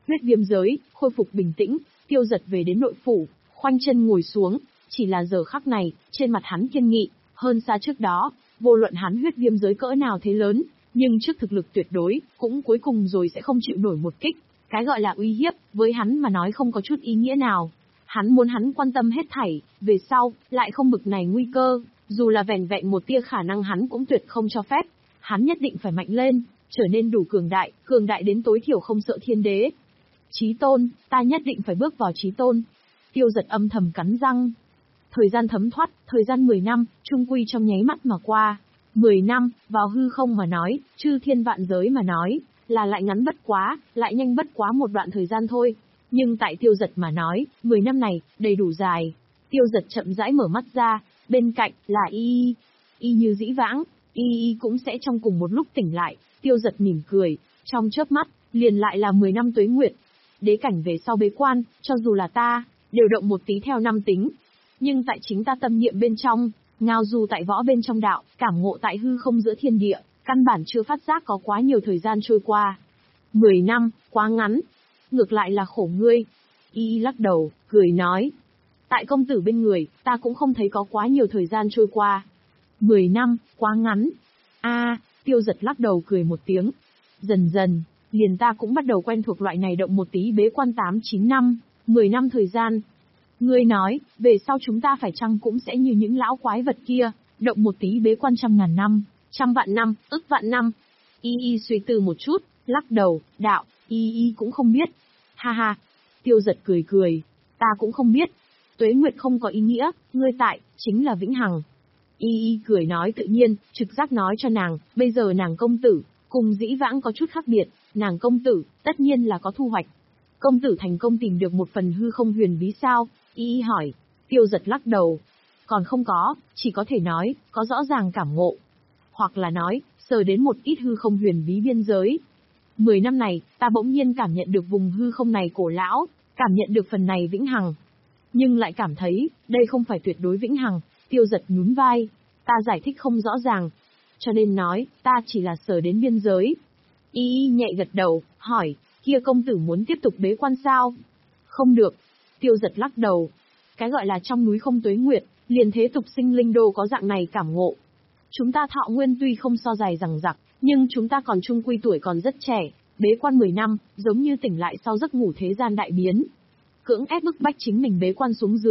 huyết viêm giới, khôi phục bình tĩnh, Tiêu Giật về đến nội phủ, khoanh chân ngồi xuống, chỉ là giờ khắc này, trên mặt hắn kiên nghị, hơn xa trước đó, vô luận hắn huyết viêm giới cỡ nào thế lớn, nhưng trước thực lực tuyệt đối, cũng cuối cùng rồi sẽ không chịu nổi một kích. Cái gọi là uy hiếp, với hắn mà nói không có chút ý nghĩa nào. Hắn muốn hắn quan tâm hết thảy, về sau, lại không bực này nguy cơ, dù là vẻn vẹn một tia khả năng hắn cũng tuyệt không cho phép. Hắn nhất định phải mạnh lên, trở nên đủ cường đại, cường đại đến tối thiểu không sợ thiên đế. Chí tôn, ta nhất định phải bước vào chí tôn. Tiêu Giật âm thầm cắn răng. Thời gian thấm thoát, thời gian mười năm, trung quy trong nháy mắt mà qua. mười năm, vào hư không mà nói, chư thiên vạn giới mà nói, là lại ngắn bất quá, lại nhanh bất quá một đoạn thời gian thôi. Nhưng tại Tiêu Giật mà nói, mười năm này, đầy đủ dài. Tiêu Giật chậm rãi mở mắt ra, bên cạnh là Y Y. Y như dĩ vãng, Y Y cũng sẽ trong cùng một lúc tỉnh lại. Tiêu Giật mỉm cười, trong chớp mắt, liền lại là mười năm tuế nguyệt. Đế cảnh về sau bế quan, cho dù là ta, đều động một tí theo năm tính. Nhưng tại chính ta tâm niệm bên trong, ngao du tại võ bên trong đạo, cảm ngộ tại hư không giữa thiên địa, căn bản chưa phát giác có quá nhiều thời gian trôi qua. Mười năm, quá ngắn. Ngược lại là khổ ngươi. Y Y lắc đầu, cười nói. Tại công tử bên người, ta cũng không thấy có quá nhiều thời gian trôi qua. Mười năm, quá ngắn. A, Tiêu Giật lắc đầu cười một tiếng. Dần dần, liền ta cũng bắt đầu quen thuộc loại này động một tí bế quan tám chín năm, mười năm thời gian. Ngươi nói, về sau chúng ta phải chăng cũng sẽ như những lão quái vật kia, động một tí bế quan trăm ngàn năm, trăm vạn năm, ức vạn năm. Y Y suy tư một chút, lắc đầu, đạo, Y Y cũng không biết. Ha ha, Tiêu Giật cười cười, ta cũng không biết. Tuế nguyệt không có ý nghĩa, ngươi tại, chính là vĩnh hằng. Y Y cười nói tự nhiên, trực giác nói cho nàng, bây giờ nàng công tử, cùng dĩ vãng có chút khác biệt, nàng công tử, tất nhiên là có thu hoạch. Công tử thành công tìm được một phần hư không huyền bí sao? Y Y hỏi. Tiêu Giật lắc đầu. Còn không có, chỉ có thể nói, có rõ ràng cảm ngộ. Hoặc là nói, sờ đến một ít hư không huyền bí biên giới. Mười năm này, ta bỗng nhiên cảm nhận được vùng hư không này cổ lão, cảm nhận được phần này vĩnh hằng. Nhưng lại cảm thấy, đây không phải tuyệt đối vĩnh hằng. Tiêu Giật nhún vai. Ta giải thích không rõ ràng. Cho nên nói, ta chỉ là sờ đến biên giới. Y Y nhẹ gật đầu, hỏi, kia công tử muốn tiếp tục bế quan sao? Không được. Tiêu Giật lắc đầu. Cái gọi là trong núi không tuế nguyệt, liền thế tục sinh linh đô có dạng này cảm ngộ. Chúng ta thọ nguyên tuy không so dài rằng rặc, nhưng chúng ta còn trung quy tuổi còn rất trẻ, bế quan mười năm, giống như tỉnh lại sau giấc ngủ thế gian đại biến. Cưỡng ép bức bách chính mình bế quan xuống dưới.